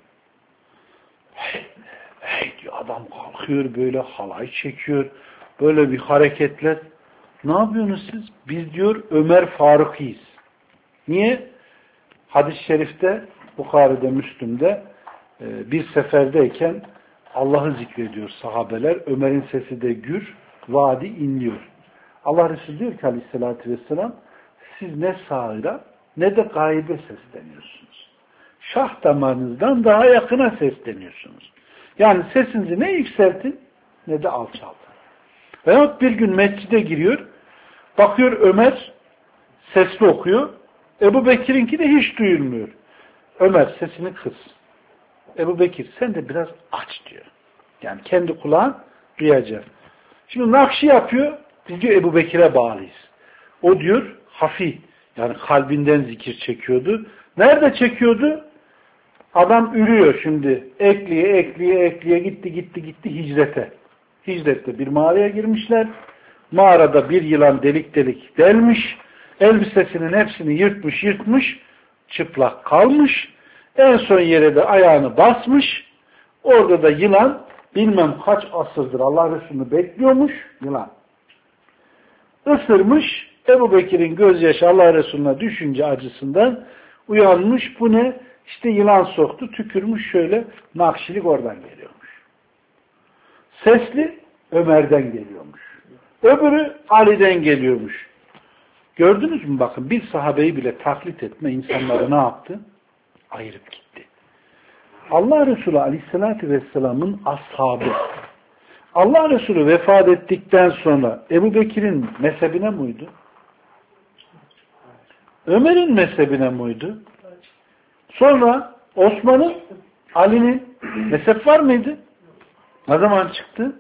S1: Hey diyor, adam kalkıyor böyle halay çekiyor. Böyle bir hareketler. Ne yapıyorsunuz siz? Biz diyor Ömer Faruk'iyiz. Niye? Hadis-i şerifte Bukhari'de, Müslüm'de bir seferdeyken Allah'ı zikrediyor sahabeler. Ömer'in sesi de gür, vadi inliyor. Allah Resulü diyor ki Aleyhisselatü Vesselam, siz ne sağıra ne de gaybe sesleniyorsunuz. Şah damarınızdan daha yakına sesleniyorsunuz. Yani sesinizi ne yükseltin ne de alçaltın. Veyahut bir gün mescide giriyor, bakıyor Ömer sesli okuyor, Ebu Bekir'inki de hiç duyulmuyor. Ömer sesini kıs. Ebu Bekir sen de biraz aç diyor. Yani kendi kulağın duyacak. Şimdi Nakşi yapıyor, biz diyor Ebu Bekir'e bağlıyız. O diyor hafi, yani kalbinden zikir çekiyordu. Nerede çekiyordu? Adam ürüyor şimdi. Ekleye gitti hicrete. Hicrette bir mağaraya girmişler. Mağarada bir yılan delik delmiş. Elbisesinin hepsini yırtmış. Çıplak kalmış. En son yere de ayağını basmış. Orada da yılan bilmem kaç asırdır Allah Resulü'nü bekliyormuş. Yılan. Isırmış. Ebu Bekir'in gözyaşı Allah Resulü'ne düşünce acısından uyanmış. Bu ne? İşte yılan soktu, tükürmüş şöyle, nakşilik oradan geliyormuş. Sesli Ömer'den geliyormuş. Öbürü Ali'den geliyormuş. Gördünüz mü bakın, bir sahabeyi bile taklit etme insanları ne yaptı? Ayırıp gitti. Allah Resulü Aleyhisselatü Vesselam'ın ashabı. Allah Resulü vefat ettikten sonra Ebu Bekir'in mezhebine muydu? Ömer'in mezhebine muydu? Sonra Osman'ın, Ali'nin mezhep var mıydı? Ne zaman çıktı?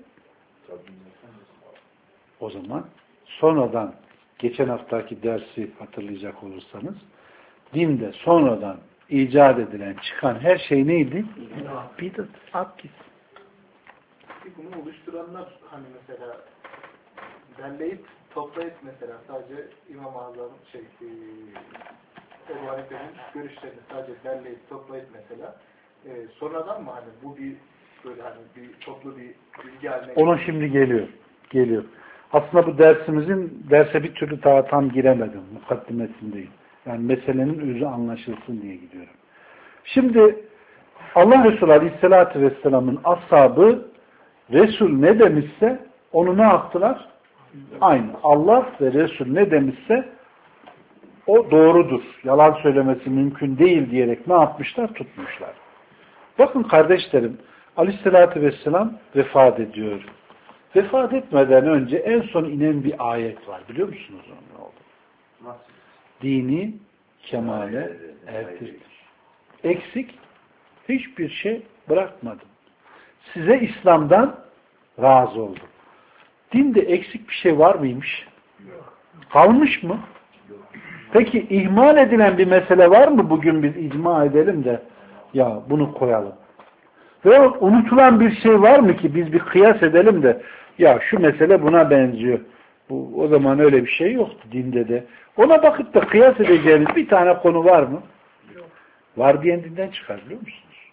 S1: O zaman sonradan geçen haftaki dersi hatırlayacak olursanız dinde sonradan icat edilen, çıkan her şey neydi? Bidat. Akis.
S3: Bunu oluşturanlar hani mesela derleyip toplayıp mesela sadece İmam-ı Azam Ebu Hanife'nin görüşlerini sadece derleyip toplayıp mesela sonradan mı hani bu bir böyle hani bir toplu bir bilgi haline
S1: Ona şimdi geliyor. Aslında bu derse bir türlü daha tam giremedim. Mukaddimesindeyim. Yani meselenin özü anlaşılsın diye gidiyorum. Şimdi Allah Resulü Aleyhisselatü Vesselam'ın ashabı Resul ne demişse onu ne yaptılar? Aynı. Allah ve Resul ne demişse o doğrudur. Yalan söylemesi mümkün değil diyerek ne yapmışlar? Tutmuşlar. Bakın kardeşlerim, Aleyhisselatü Vesselam vefat ediyor. Vefat etmeden önce en son inen bir ayet var. Biliyor musunuz onun ne oldu?
S2: Nasıl?
S1: Dini kemale erdirdim. Eksik hiçbir şey bırakmadım. Size İslam'dan razı oldum. Dinde eksik bir şey var mıymış? Kalmış mı? Peki ihmal edilen bir mesele var mı bugün biz icma edelim de ya bunu koyalım? Veya unutulan bir şey var mı ki biz bir kıyas edelim de ya şu mesele buna benziyor. O zaman öyle bir şey yoktu dinde de. Ona bakıp da kıyas edeceğiniz bir tane konu var mı? Yok. Var diyen dinden çıkar biliyor musunuz?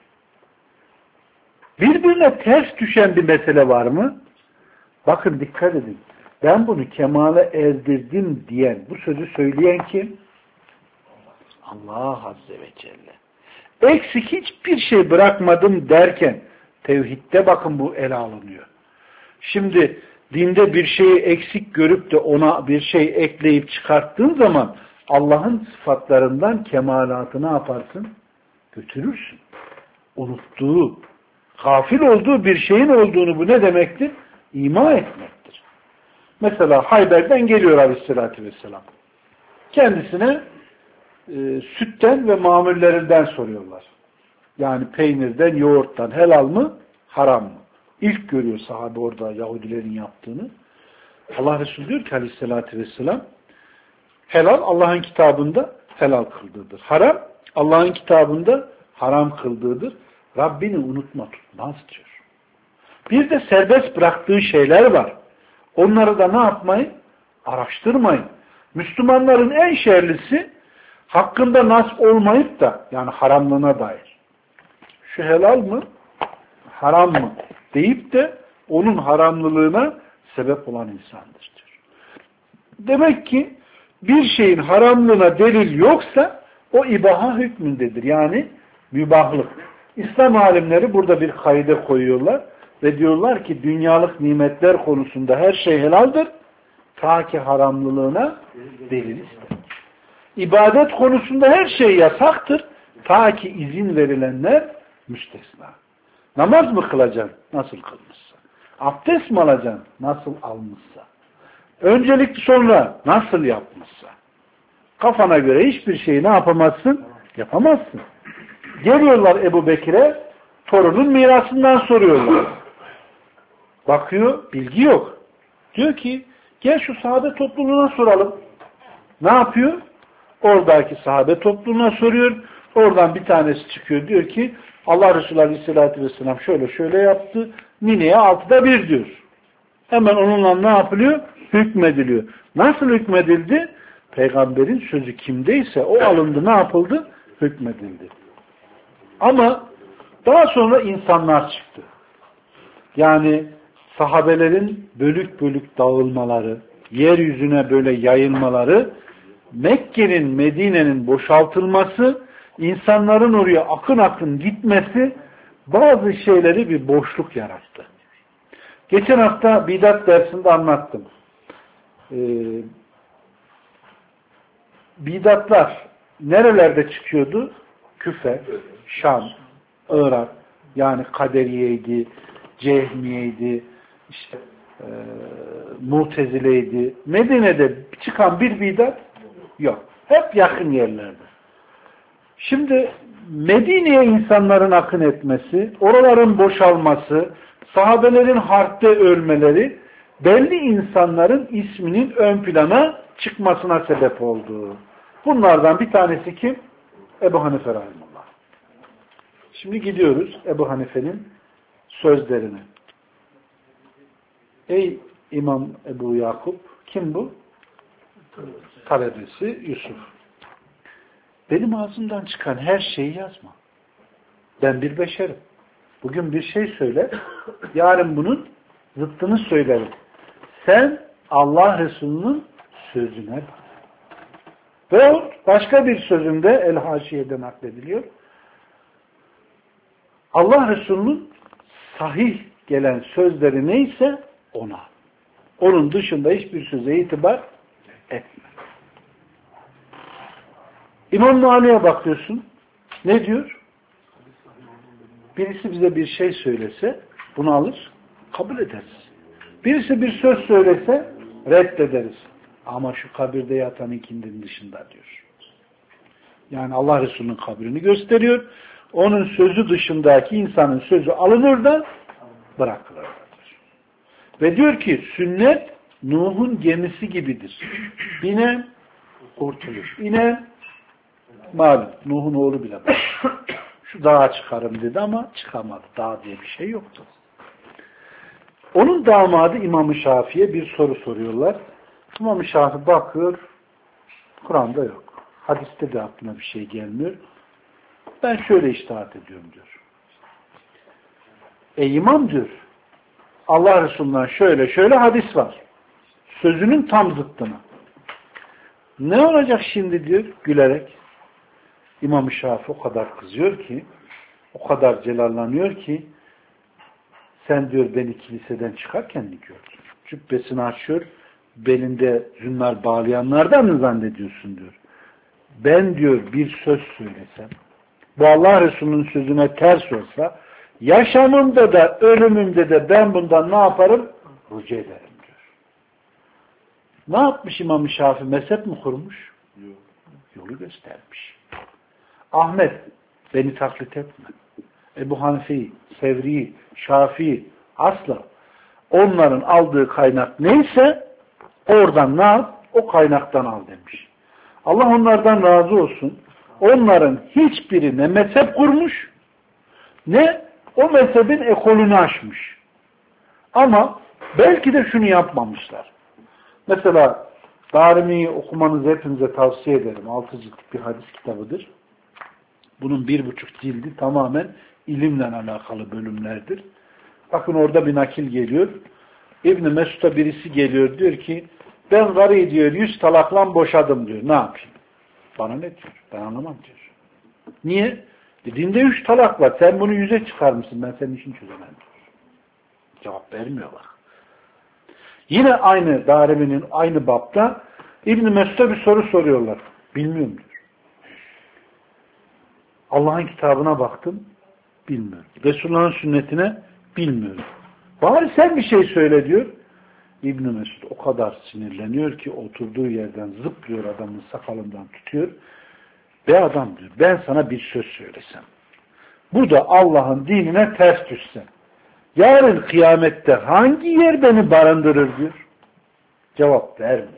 S1: Birbirine ters düşen bir mesele var mı? Bakın dikkat edin. Ben bunu kemale erdirdim diyen, bu sözü söyleyen kim? Allah Azze ve Celle. Eksik hiçbir şey bırakmadım derken tevhidde bakın bu ele alınıyor. Şimdi dinde bir şeyi eksik görüp de ona bir şey ekleyip çıkarttığın zaman Allah'ın sıfatlarından kemalatı ne yaparsın? Götürürsün. Unuttuğu, gafil olduğu bir şeyin olduğunu bu ne demektir? İma etmektir. Mesela Hayber'den geliyor Aleyhisselatü Vesselam. Kendisine sütten ve mamullerinden soruyorlar. Yani peynirden, yoğurttan helal mı, haram mı? İlk görüyor sahabe orada Yahudilerin yaptığını. Allah Resulü diyor ki Aleyhisselatü Vesselam helal Allah'ın kitabında helal kıldığıdır. Haram Allah'ın kitabında haram kıldığıdır. Rabbini unutma tutmaz diyor. Bir de serbest bıraktığı şeyler var. Onları da ne yapmayın? Araştırmayın. Müslümanların en şerlisi hakkında nas olmayıp da yani haramlığına dair. Şu helal mı? Haram mı? Deyip de onun haramlılığına sebep olan insandır diyor. Demek ki bir şeyin haramlığına delil yoksa o ibaha hükmündedir. Yani mübahlık. İslam alimleri burada bir kaide koyuyorlar ve diyorlar ki dünyalık nimetler konusunda her şey helaldir ta ki haramlılığına delil ister. İbadet konusunda her şey yasaktır ta ki izin verilenler müstesna. Namaz mı kılacaksın? Nasıl kılmışsa. Abdest mi alacaksın? Nasıl almışsa. Öncelikli sonra nasıl yapmışsa. Kafana göre hiçbir şeyi ne yapamazsın? Yapamazsın. Geliyorlar Ebu Bekir'e torunun mirasından soruyorlar. Bakıyor, bilgi yok. Diyor ki gel şu sahabe topluluğuna soralım. Ne yapıyor? Oradaki sahabe topluluğuna soruyor. Oradan bir tanesi çıkıyor. Diyor ki Allah Resulü Aleyhisselatü Vesselam şöyle şöyle yaptı. Nineye 6'da 1 diyor. Hemen onunla ne yapılıyor? Hükmediliyor. Nasıl hükmedildi? Peygamberin sözü kimdeyse o alındı ne yapıldı? Hükmedildi. Ama daha sonra insanlar çıktı. Yani sahabelerin bölük bölük dağılmaları, yeryüzüne böyle yayılmaları, Mekke'nin, Medine'nin boşaltılması, insanların oraya akın akın gitmesi bazı şeyleri bir boşluk yarattı. Geçen hafta bidat dersinde anlattım. Bidatlar nerelerde çıkıyordu? Küfe, Şam, Irak, yani Kaderiyeydi, Cehmiyeydi, işte Mu'tezileydi. Medine'de çıkan bir bidat yok. Hep yakın yerlerde. Şimdi Medine'ye insanların akın etmesi, oraların boşalması, sahabelerin harpte ölmeleri belli insanların isminin ön plana çıkmasına sebep oldu. Bunlardan bir tanesi kim? Ebu Hanife rahimullah. Şimdi gidiyoruz Ebu Hanife'nin sözlerine. Ey İmam Ebu Yakup, kim bu? Talebesi Yusuf. Benim ağzımdan çıkan her şeyi yazma. Ben bir beşerim. Bugün bir şey söyle, yarın bunun zıttını söylerim. Sen Allah Resulü'nün sözüne bak. Ve başka bir sözünde El-Haşiye'de naklediliyor. Allah Resulü'nün sahih gelen sözleri neyse ona. Onun dışında hiçbir söze itibar etme. İmam Ali'ye bakıyorsun. Ne diyor? Birisi bize bir şey söylese bunu alır, kabul ederiz. Birisi bir söz söylese reddederiz. Ama şu kabirde yatan ikindinin dışında diyor. Yani Allah Resulü'nün kabrini gösteriyor. Onun sözü dışındaki insanın sözü alınır da bırakılır. Ve diyor ki sünnet Nuh'un gemisi gibidir. Binen kurtulur. İnen malum. Nuh'un oğlu bile bak. Şu dağa çıkarım dedi ama çıkamadı. Dağ diye bir şey yoktu. Onun damadı İmam-ı Şafii'ye bir soru soruyorlar. İmam-ı Şafii bakıyor, Kur'an'da yok. Hadiste de aklına bir şey gelmiyor. Ben şöyle içtihat ediyorum diyor. İmam diyor, Allah Resulü'nden şöyle hadis var. Sözünün tam zıttına. Ne olacak şimdi diyor gülerek. İmam-ı Şafii o kadar kızıyor ki, o kadar celallanıyor ki, sen diyor beni kiliseden çıkarken mi gördün? Cübbesini açıyor, belinde zünnar bağlayanlardan mı zannediyorsun diyor. Ben diyor bir söz söylesem, bu Allah Resulü'nün sözüne ters olsa, yaşamımda da ölümümde de ben bundan ne yaparım? Rücu ederim diyor. Ne yapmış İmam-ı Şafii? Mezhep mi kurmuş? Yok. Yolu göstermiş. Ahmet, beni taklit etme. Ebu Hanife, Sevri, Şafii, asla. Onların aldığı kaynak neyse oradan ne yap? O kaynaktan al demiş. Allah onlardan razı olsun. Onların hiçbiri ne mezhep kurmuş ne o mezhebin ekolünü aşmış. Ama belki de şunu yapmamışlar. Mesela Darimi'yi okumanızı hepinize tavsiye ederim. 6 ciltlik bir hadis kitabıdır. Bunun 1,5 cildi tamamen ilimle alakalı bölümlerdir. Bakın orada bir nakil geliyor. İbn-i Mesud'a birisi geliyor diyor ki ben karıyı diyor 100 talakla boşadım diyor. Ne yapayım? Bana ne diyor? Ben anlamam diyor. Niye? Dinde 3 talak var. Sen bunu 100'e çıkar mısın? Ben senin işini çözemem diyor. Cevap vermiyorlar. Yine aynı Darimi'nin aynı bapta İbn-i Mesud'a bir soru soruyorlar. Bilmiyorum diyor. Allah'ın kitabına baktım. Bilmiyorum. Resulullah'ın sünnetine bilmiyorum. Bari sen bir şey söyle diyor. İbn-i Mesud o kadar sinirleniyor ki oturduğu yerden zıplıyor adamın sakalından tutuyor. Be adam diyor ben sana bir söz söylesem. Bu da Allah'ın dinine ters düşse. Yarın kıyamette hangi yer beni barındırır diyor. Cevap vermiyor.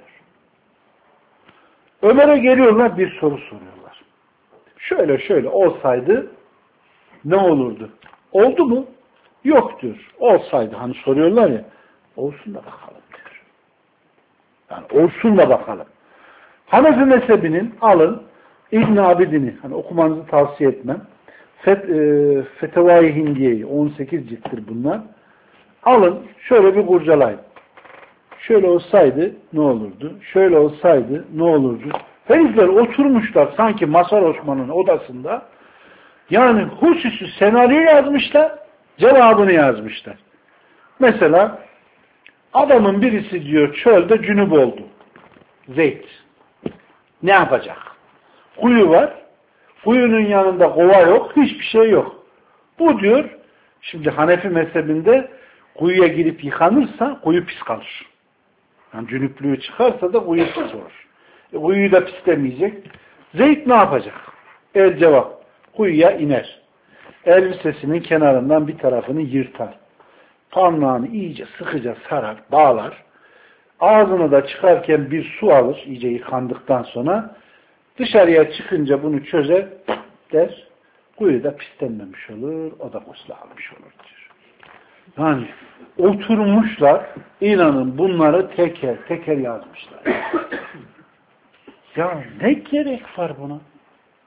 S1: Ömer'e geliyorlar bir soru soruyorlar. Şöyle olsaydı ne olurdu? Oldu mu? Yok diyor. Olsaydı hani soruyorlar ya olsun da bakalım diyor. Yani olsun da bakalım. Hanefi mezhebinin alın İbn-i Abidin'i hani okumanızı tavsiye etmem. Fetevai Hindiye'yi 18 cilttir bunlar. Alın şöyle bir kurcalayın. Şöyle olsaydı ne olurdu? Şöyle olsaydı ne olurdu? Herifler oturmuşlar sanki Mazhar Osman'ın odasında. Yani hususi senaryo yazmışlar, cevabını yazmışlar. Mesela adamın birisi diyor çölde cünüp oldu. Zeyd. Ne yapacak? Kuyu var. Kuyunun yanında kova yok. Hiçbir şey yok. Bu diyor şimdi Hanefi mezhebinde kuyuya girip yıkanırsa kuyu pis kalır. Yani cünüplüğü çıkarsa da kuyu pis olur. Kuyuyu da pislemeyecek. Zeyd ne yapacak? El cevap. Kuyuya iner. Elbisesinin kenarından bir tarafını yırtar. Parmağını iyice sıkıca sarar, bağlar. Ağzını da çıkarken bir su alır, iyice yıkandıktan sonra. Dışarıya çıkınca bunu çözer, der. Kuyu da pislenmemiş olur, o da gusül almış olur diyor. Yani oturmuşlar, inanın bunları teker teker yazmışlar. Ya ne gerek var buna?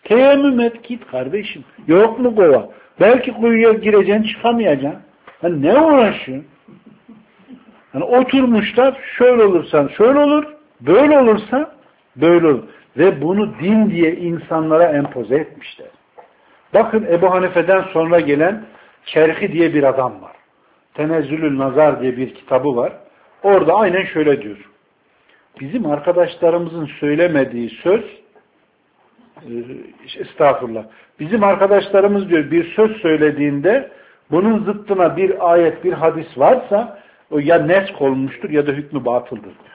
S1: Teyemmüm et git kardeşim. Yok mu kova? Belki kuyuya gireceksin çıkamayacaksın. Hani ne uğraşıyorsun? Hani oturmuşlar şöyle olursan şöyle olur, böyle olursa böyle olur. Ve bunu din diye insanlara empoze etmişler. Bakın Ebu Hanife'den sonra gelen Kerhi diye bir adam var. Tenezzülül Nazar diye bir kitabı var. Orada aynen şöyle diyor. Bizim arkadaşlarımızın söylemediği söz estağfurullah. Bizim arkadaşlarımız diyor bir söz söylediğinde bunun zıttına bir ayet, bir hadis varsa o ya nesk olmuştur ya da hükmü batıldır diyor.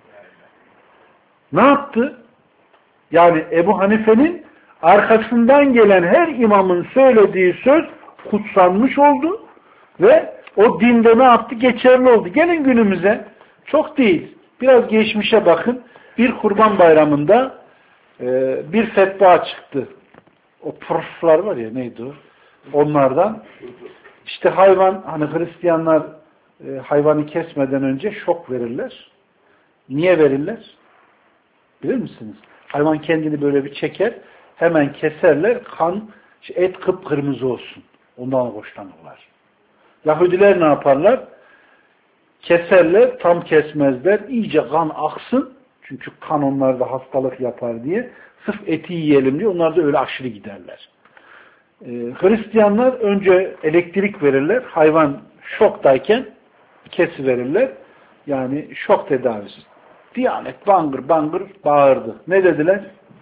S1: Ne yaptı? Yani Ebu Hanife'nin arkasından gelen her imamın söylediği söz kutsanmış oldu ve o dinde ne yaptı? Geçerli oldu. Gelin günümüze. Çok değil. Biraz geçmişe bakın. Bir Kurban Bayramı'nda bir fetva çıktı. O pırflar var ya neydi o? Onlardan. İşte hayvan, hani Hristiyanlar hayvanı kesmeden önce şok verirler. Niye verirler? Bilir misiniz? Hayvan kendini böyle bir çeker. Hemen keserler. Et kıpkırmızı olsun. Ondan hoşlanırlar. Yahudiler ne yaparlar? Keserler, tam kesmezler. İyice kan aksın. Çünkü kan onlarda hastalık yapar diye. Sırf eti yiyelim diye. Onlar da öyle aşırı giderler. Hristiyanlar önce elektrik verirler. Hayvan şoktayken kesiverirler. Yani şok tedavisi. Diyanet bangır bangır bağırdı. Ne dediler?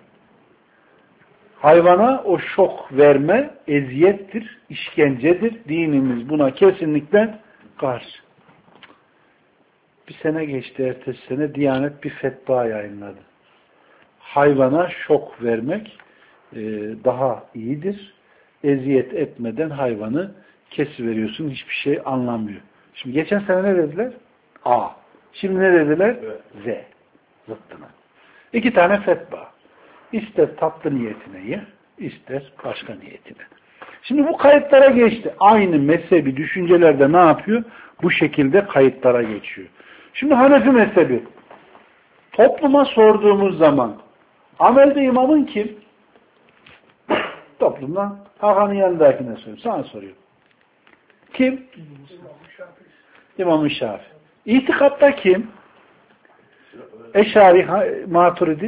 S1: Hayvana o şok verme eziyettir, işkencedir. Dinimiz buna kesinlikle karşı. Bir sene geçti, ertesi sene Diyanet bir fetva yayınladı. Hayvana şok vermek daha iyidir. Eziyet etmeden hayvanı kesiveriyorsun, hiçbir şey anlamıyor. Şimdi geçen sene ne dediler? A. Şimdi ne dediler? Z. Zıttına. 2 tane fetva. İster tatlı niyetine ye, ister başka niyetine. Şimdi bu kayıtlara geçti. Aynı mezhebi düşüncelerde ne yapıyor? Bu şekilde kayıtlara geçiyor. Şimdi Hanefi mezhebi. Topluma sorduğumuz zaman amelde imamın kim? Toplumdan Hakan'ın yanındakine soruyorum. Sana soruyorum. Kim? İmam-ı Şafii. İtikatta kim? Eşari, Maturidi.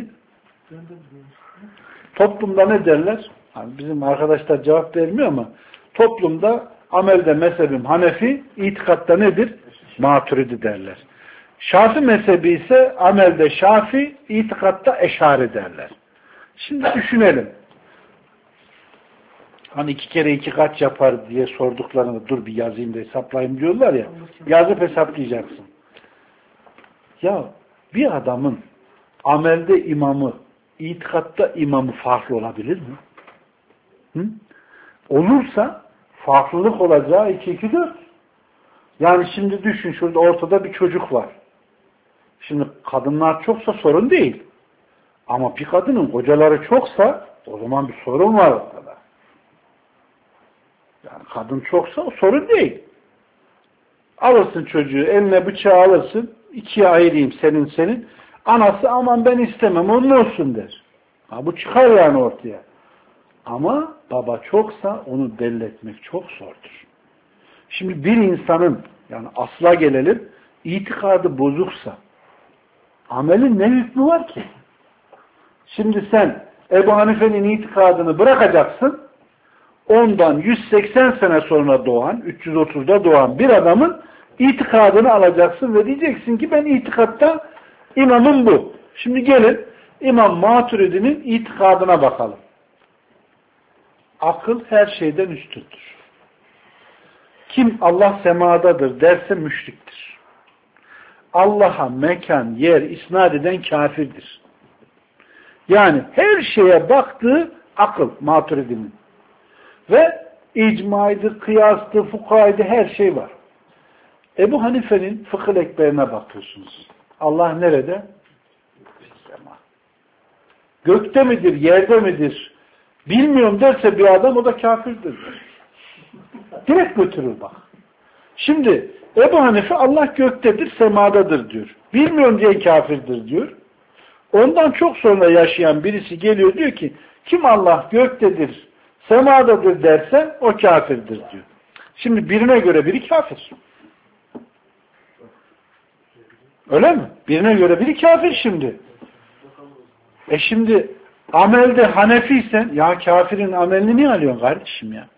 S1: Toplumda ne derler? Yani bizim arkadaşlar cevap vermiyor ama toplumda amelde mezhebim Hanefi, itikatta nedir? Maturidi derler. Şafii mezhebi ise amelde Şafii, itikatta Eşari derler. Şimdi düşünelim. Hani 2 kere 2 kaç yapar diye sorduklarında dur bir yazayım da hesaplayayım diyorlar ya. Yazıp hesaplayacaksın. Ya bir adamın amelde imamı, itikatta imamı farklı olabilir mi? Hı? Olursa farklılık olacağı 2-2-4. Yani şimdi düşün, şurada ortada bir çocuk var. Şimdi kadınlar çoksa sorun değil. Ama bir kadının kocaları çoksa o zaman bir sorun var ortada. Yani kadın çoksa o sorun değil. Alırsın çocuğu, eline bıçağı alırsın, 2'ye ayırayım senin. Anası aman ben istemem, onun olsun der. Ha, bu çıkar yani ortaya. Ama baba çoksa onu belli etmek çok zordur. Şimdi bir insanın, yani asla gelelim, itikadı bozuksa amelin ne hükmü var ki? Şimdi sen Ebu Hanife'nin itikadını bırakacaksın, ondan 180 sene sonra doğan, 330'da doğan bir adamın itikadını alacaksın ve diyeceksin ki ben itikatta imamım bu. Şimdi gelin İmam Maturidi'nin itikadına bakalım. Akıl her şeyden üstündür. Kim Allah semadadır derse müşriktir. Allah'a mekan, yer isnat eden kafirdir. Yani her şeye baktığı akıl Maturidi'nin. Ve icmaydı, kıyastı, fukaydı her şey var. Ebu Hanife'nin fıkıh ekberine bakıyorsunuz. Allah nerede? Gökte midir, yerde midir? Bilmiyorum derse bir adam o da kafirdir. Direkt götürür bak. Şimdi Ebu Hanife Allah göktedir, semadadır diyor. Bilmiyorum diye kafirdir diyor. Ondan çok sonra yaşayan birisi geliyor diyor ki Kim Allah göktedir, semadadır dersen o kafirdir diyor. Şimdi birine göre biri kafir. Öyle mi? Birine göre biri kafir şimdi. Şimdi amelde Hanefiysen ya kafirin amelini niye alıyorsun kardeşim ya?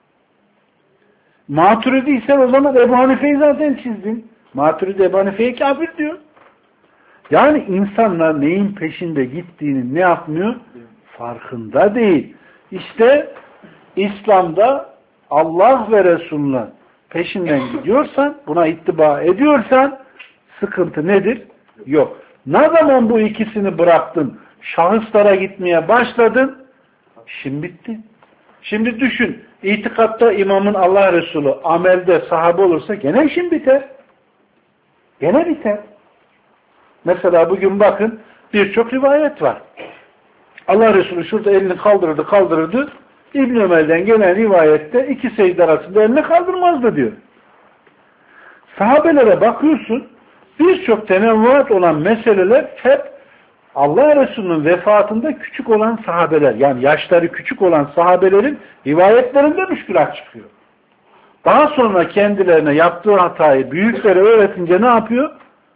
S1: Maturidiysen o zaman Ebu Hanife'yi zaten çizdin. Maturidi Ebu Hanife'ye kafir diyor. Yani insanlar neyin peşinde gittiğini ne yapmıyor? Farkında değil. İşte İslam'da Allah ve Resulü'nün peşinden gidiyorsan, buna ittiba ediyorsan sıkıntı nedir? Yok. Ne zaman bu ikisini bıraktın, şahıslara gitmeye başladın, işin bitti. Şimdi düşün, itikatta imamın Allah Resulü, amelde sahabe olursa gene işin biter. Gene biter. Mesela bugün bakın, birçok rivayet var. Allah Resulü şurada elini kaldırırdı. İbn Ömer'den gelen rivayette iki secde arasında elini kaldırmazdı diyor. Sahabelere bakıyorsun, birçok tenevvuat olan meseleler hep Allah Resulü'nün vefatında küçük olan sahabeler, yani yaşları küçük olan sahabelerin rivayetlerinde müşkülat çıkıyor. Daha sonra kendilerine yaptığı hatayı büyüklere öğretince ne yapıyor?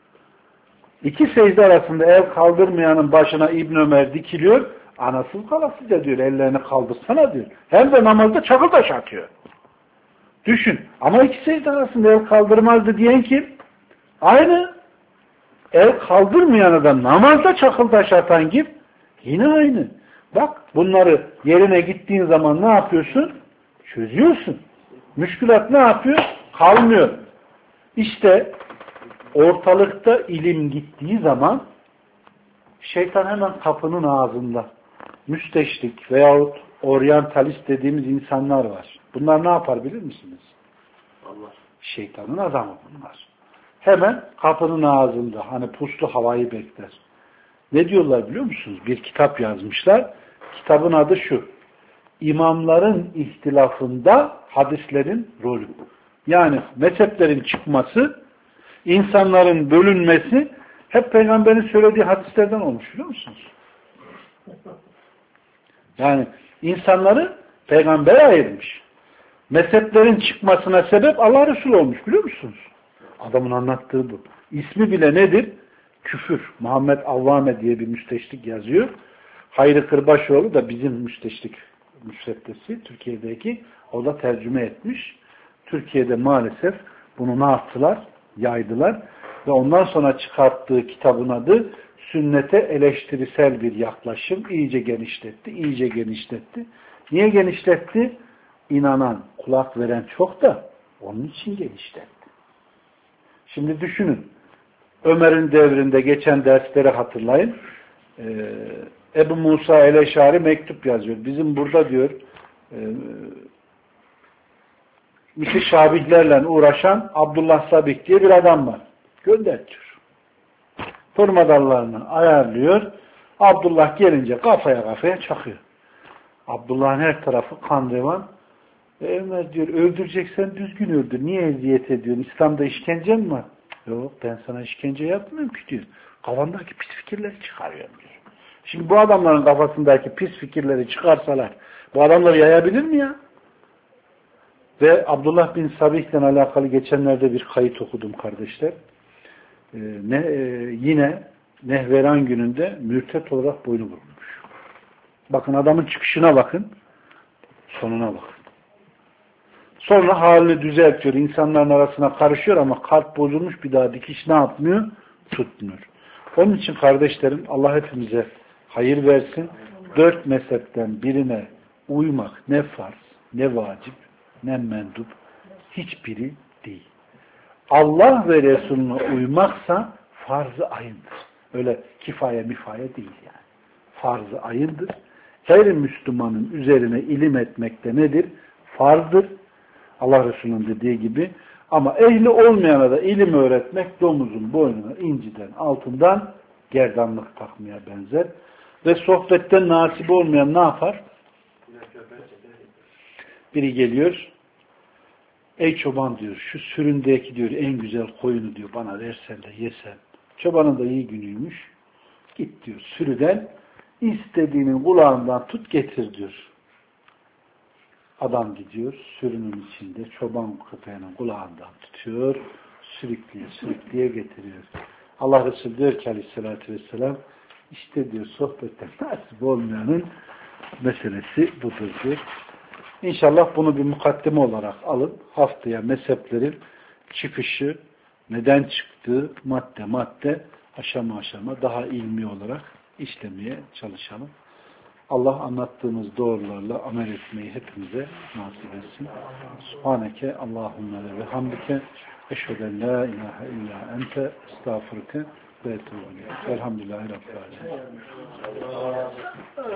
S1: İki secde arasında el kaldırmayanın başına İbn Ömer dikiliyor. Anasız kalasıca diyor, ellerini kaldırsana diyor. Hem de namazda çakıl taş atıyor. Düşün. Ama iki secde arasında el kaldırmazdı diyen kim? Aynı. El kaldırmayan adam namazda çakıl taş atan kim? Yine aynı. Bak bunları yerine gittiğin zaman ne yapıyorsun? Çözüyorsun. Müşkülat ne yapıyor? Kalmıyor. İşte ortalıkta ilim gittiği zaman şeytan hemen kapının ağzında. Müsteşrik veyahut oryantalist dediğimiz insanlar var. Bunlar ne yapar bilir misiniz?
S3: Allah.
S1: Şeytanın adamı bunlar. Hemen kapının ağzında hani puslu havayı bekler. Ne diyorlar biliyor musunuz? Bir kitap yazmışlar. Kitabın adı şu. İmamların ihtilafında hadislerin rolü. Yani mezheplerin çıkması, insanların bölünmesi hep Peygamberin söylediği hadislerden olmuş biliyor musunuz? Yani insanları Peygamber ayırmış. Mezheplerin çıkmasına sebep Allah Resulü olmuş biliyor musunuz? Adamın anlattığı bu. İsmi bile nedir? Küfür. Muhammed Avvame diye bir müsteşrik yazıyor. Hayri Kırbaşoğlu da bizim müsteşrik müsveddesi Türkiye'deki. O da tercüme etmiş. Türkiye'de maalesef bunu ne yaptılar? Yaydılar. Ve ondan sonra çıkarttığı kitabın adı Sünnete Eleştirisel Bir Yaklaşım. İyice genişletti. İyice genişletti. Niye genişletti? İnanan, kulak veren çok da onun için genişletti. Şimdi düşünün. Ömer'in devrinde geçen dersleri hatırlayın. Ebu Musa el-Eşari mektup yazıyor. Bizim burada diyor müteşabihlerle uğraşan Abdullah Sabik diye bir adam var. Gönder diyor. Hırmadallarını ayarlıyor. Abdullah gelince kafaya çakıyor. Abdullah'ın her tarafı kan revan. Ömer diyor öldüreceksen düzgün öldür. Niye eziyet ediyorsun? İslam'da işkence mi var? Yok ben sana işkence yapmıyorum ki diyor. Kafandaki pis fikirleri çıkarıyorum diyor. Şimdi bu adamların kafasındaki pis fikirleri çıkarsalar bu adamları yayabilir mi ya? Ve Abdullah bin Sabih'le alakalı geçenlerde bir kayıt okudum kardeşler. Yine Nehveran gününde mürtet olarak boynu vurulmuş. Bakın adamın çıkışına bakın. Sonuna bakın. Sonra halini düzeltiyor. İnsanların arasına karışıyor ama kalp bozulmuş bir daha dikiş ne yapmıyor? Tutmuyor. Onun için kardeşlerim Allah hepimize hayır versin. 4 mezhepten birine uymak ne farz, ne vacip, ne mendup hiçbiri değil. Allah ve Resulüne uymaksa farz-ı ayındır. Öyle kifaye mifaye değil yani. Farz-ı ayındır. Her Müslümanın üzerine ilim etmek de nedir? Farzdır. Allah Resulü'nün dediği gibi. Ama ehli olmayana da ilim öğretmek domuzun boynuna inciden, altından gerdanlık takmaya benzer. Ve sohbetten nasip olmayan ne yapar? Biri geliyor. Ey çoban diyor, şu süründeki diyor en güzel koyunu diyor bana versen de yesem. Çobanın da iyi günüymüş. Git diyor sürüden İstediğinin kulağından tut getir diyor. Adam gidiyor, sürünün içinde çoban köpeğinin kulağından tutuyor, sürükleye getiriyor. Allah Resulü diyor ki aleyhissalatü vesselam, işte diyor sohbette nasip olmayanın meselesi budur diyor. İnşallah bunu bir mukaddime olarak alın. Haftaya mezheplerin çıkışı, neden çıktığı madde aşama daha ilmi olarak işlemeye çalışalım. Allah anlattığımız doğrularla amel etmeyi hepimize nasip etsin. Subhaneke Allahümme ve hamdike eşheden la ilahe illa ente estağfurke ve etûbü ileyk. Elhamdülillahi Rabbil alemin.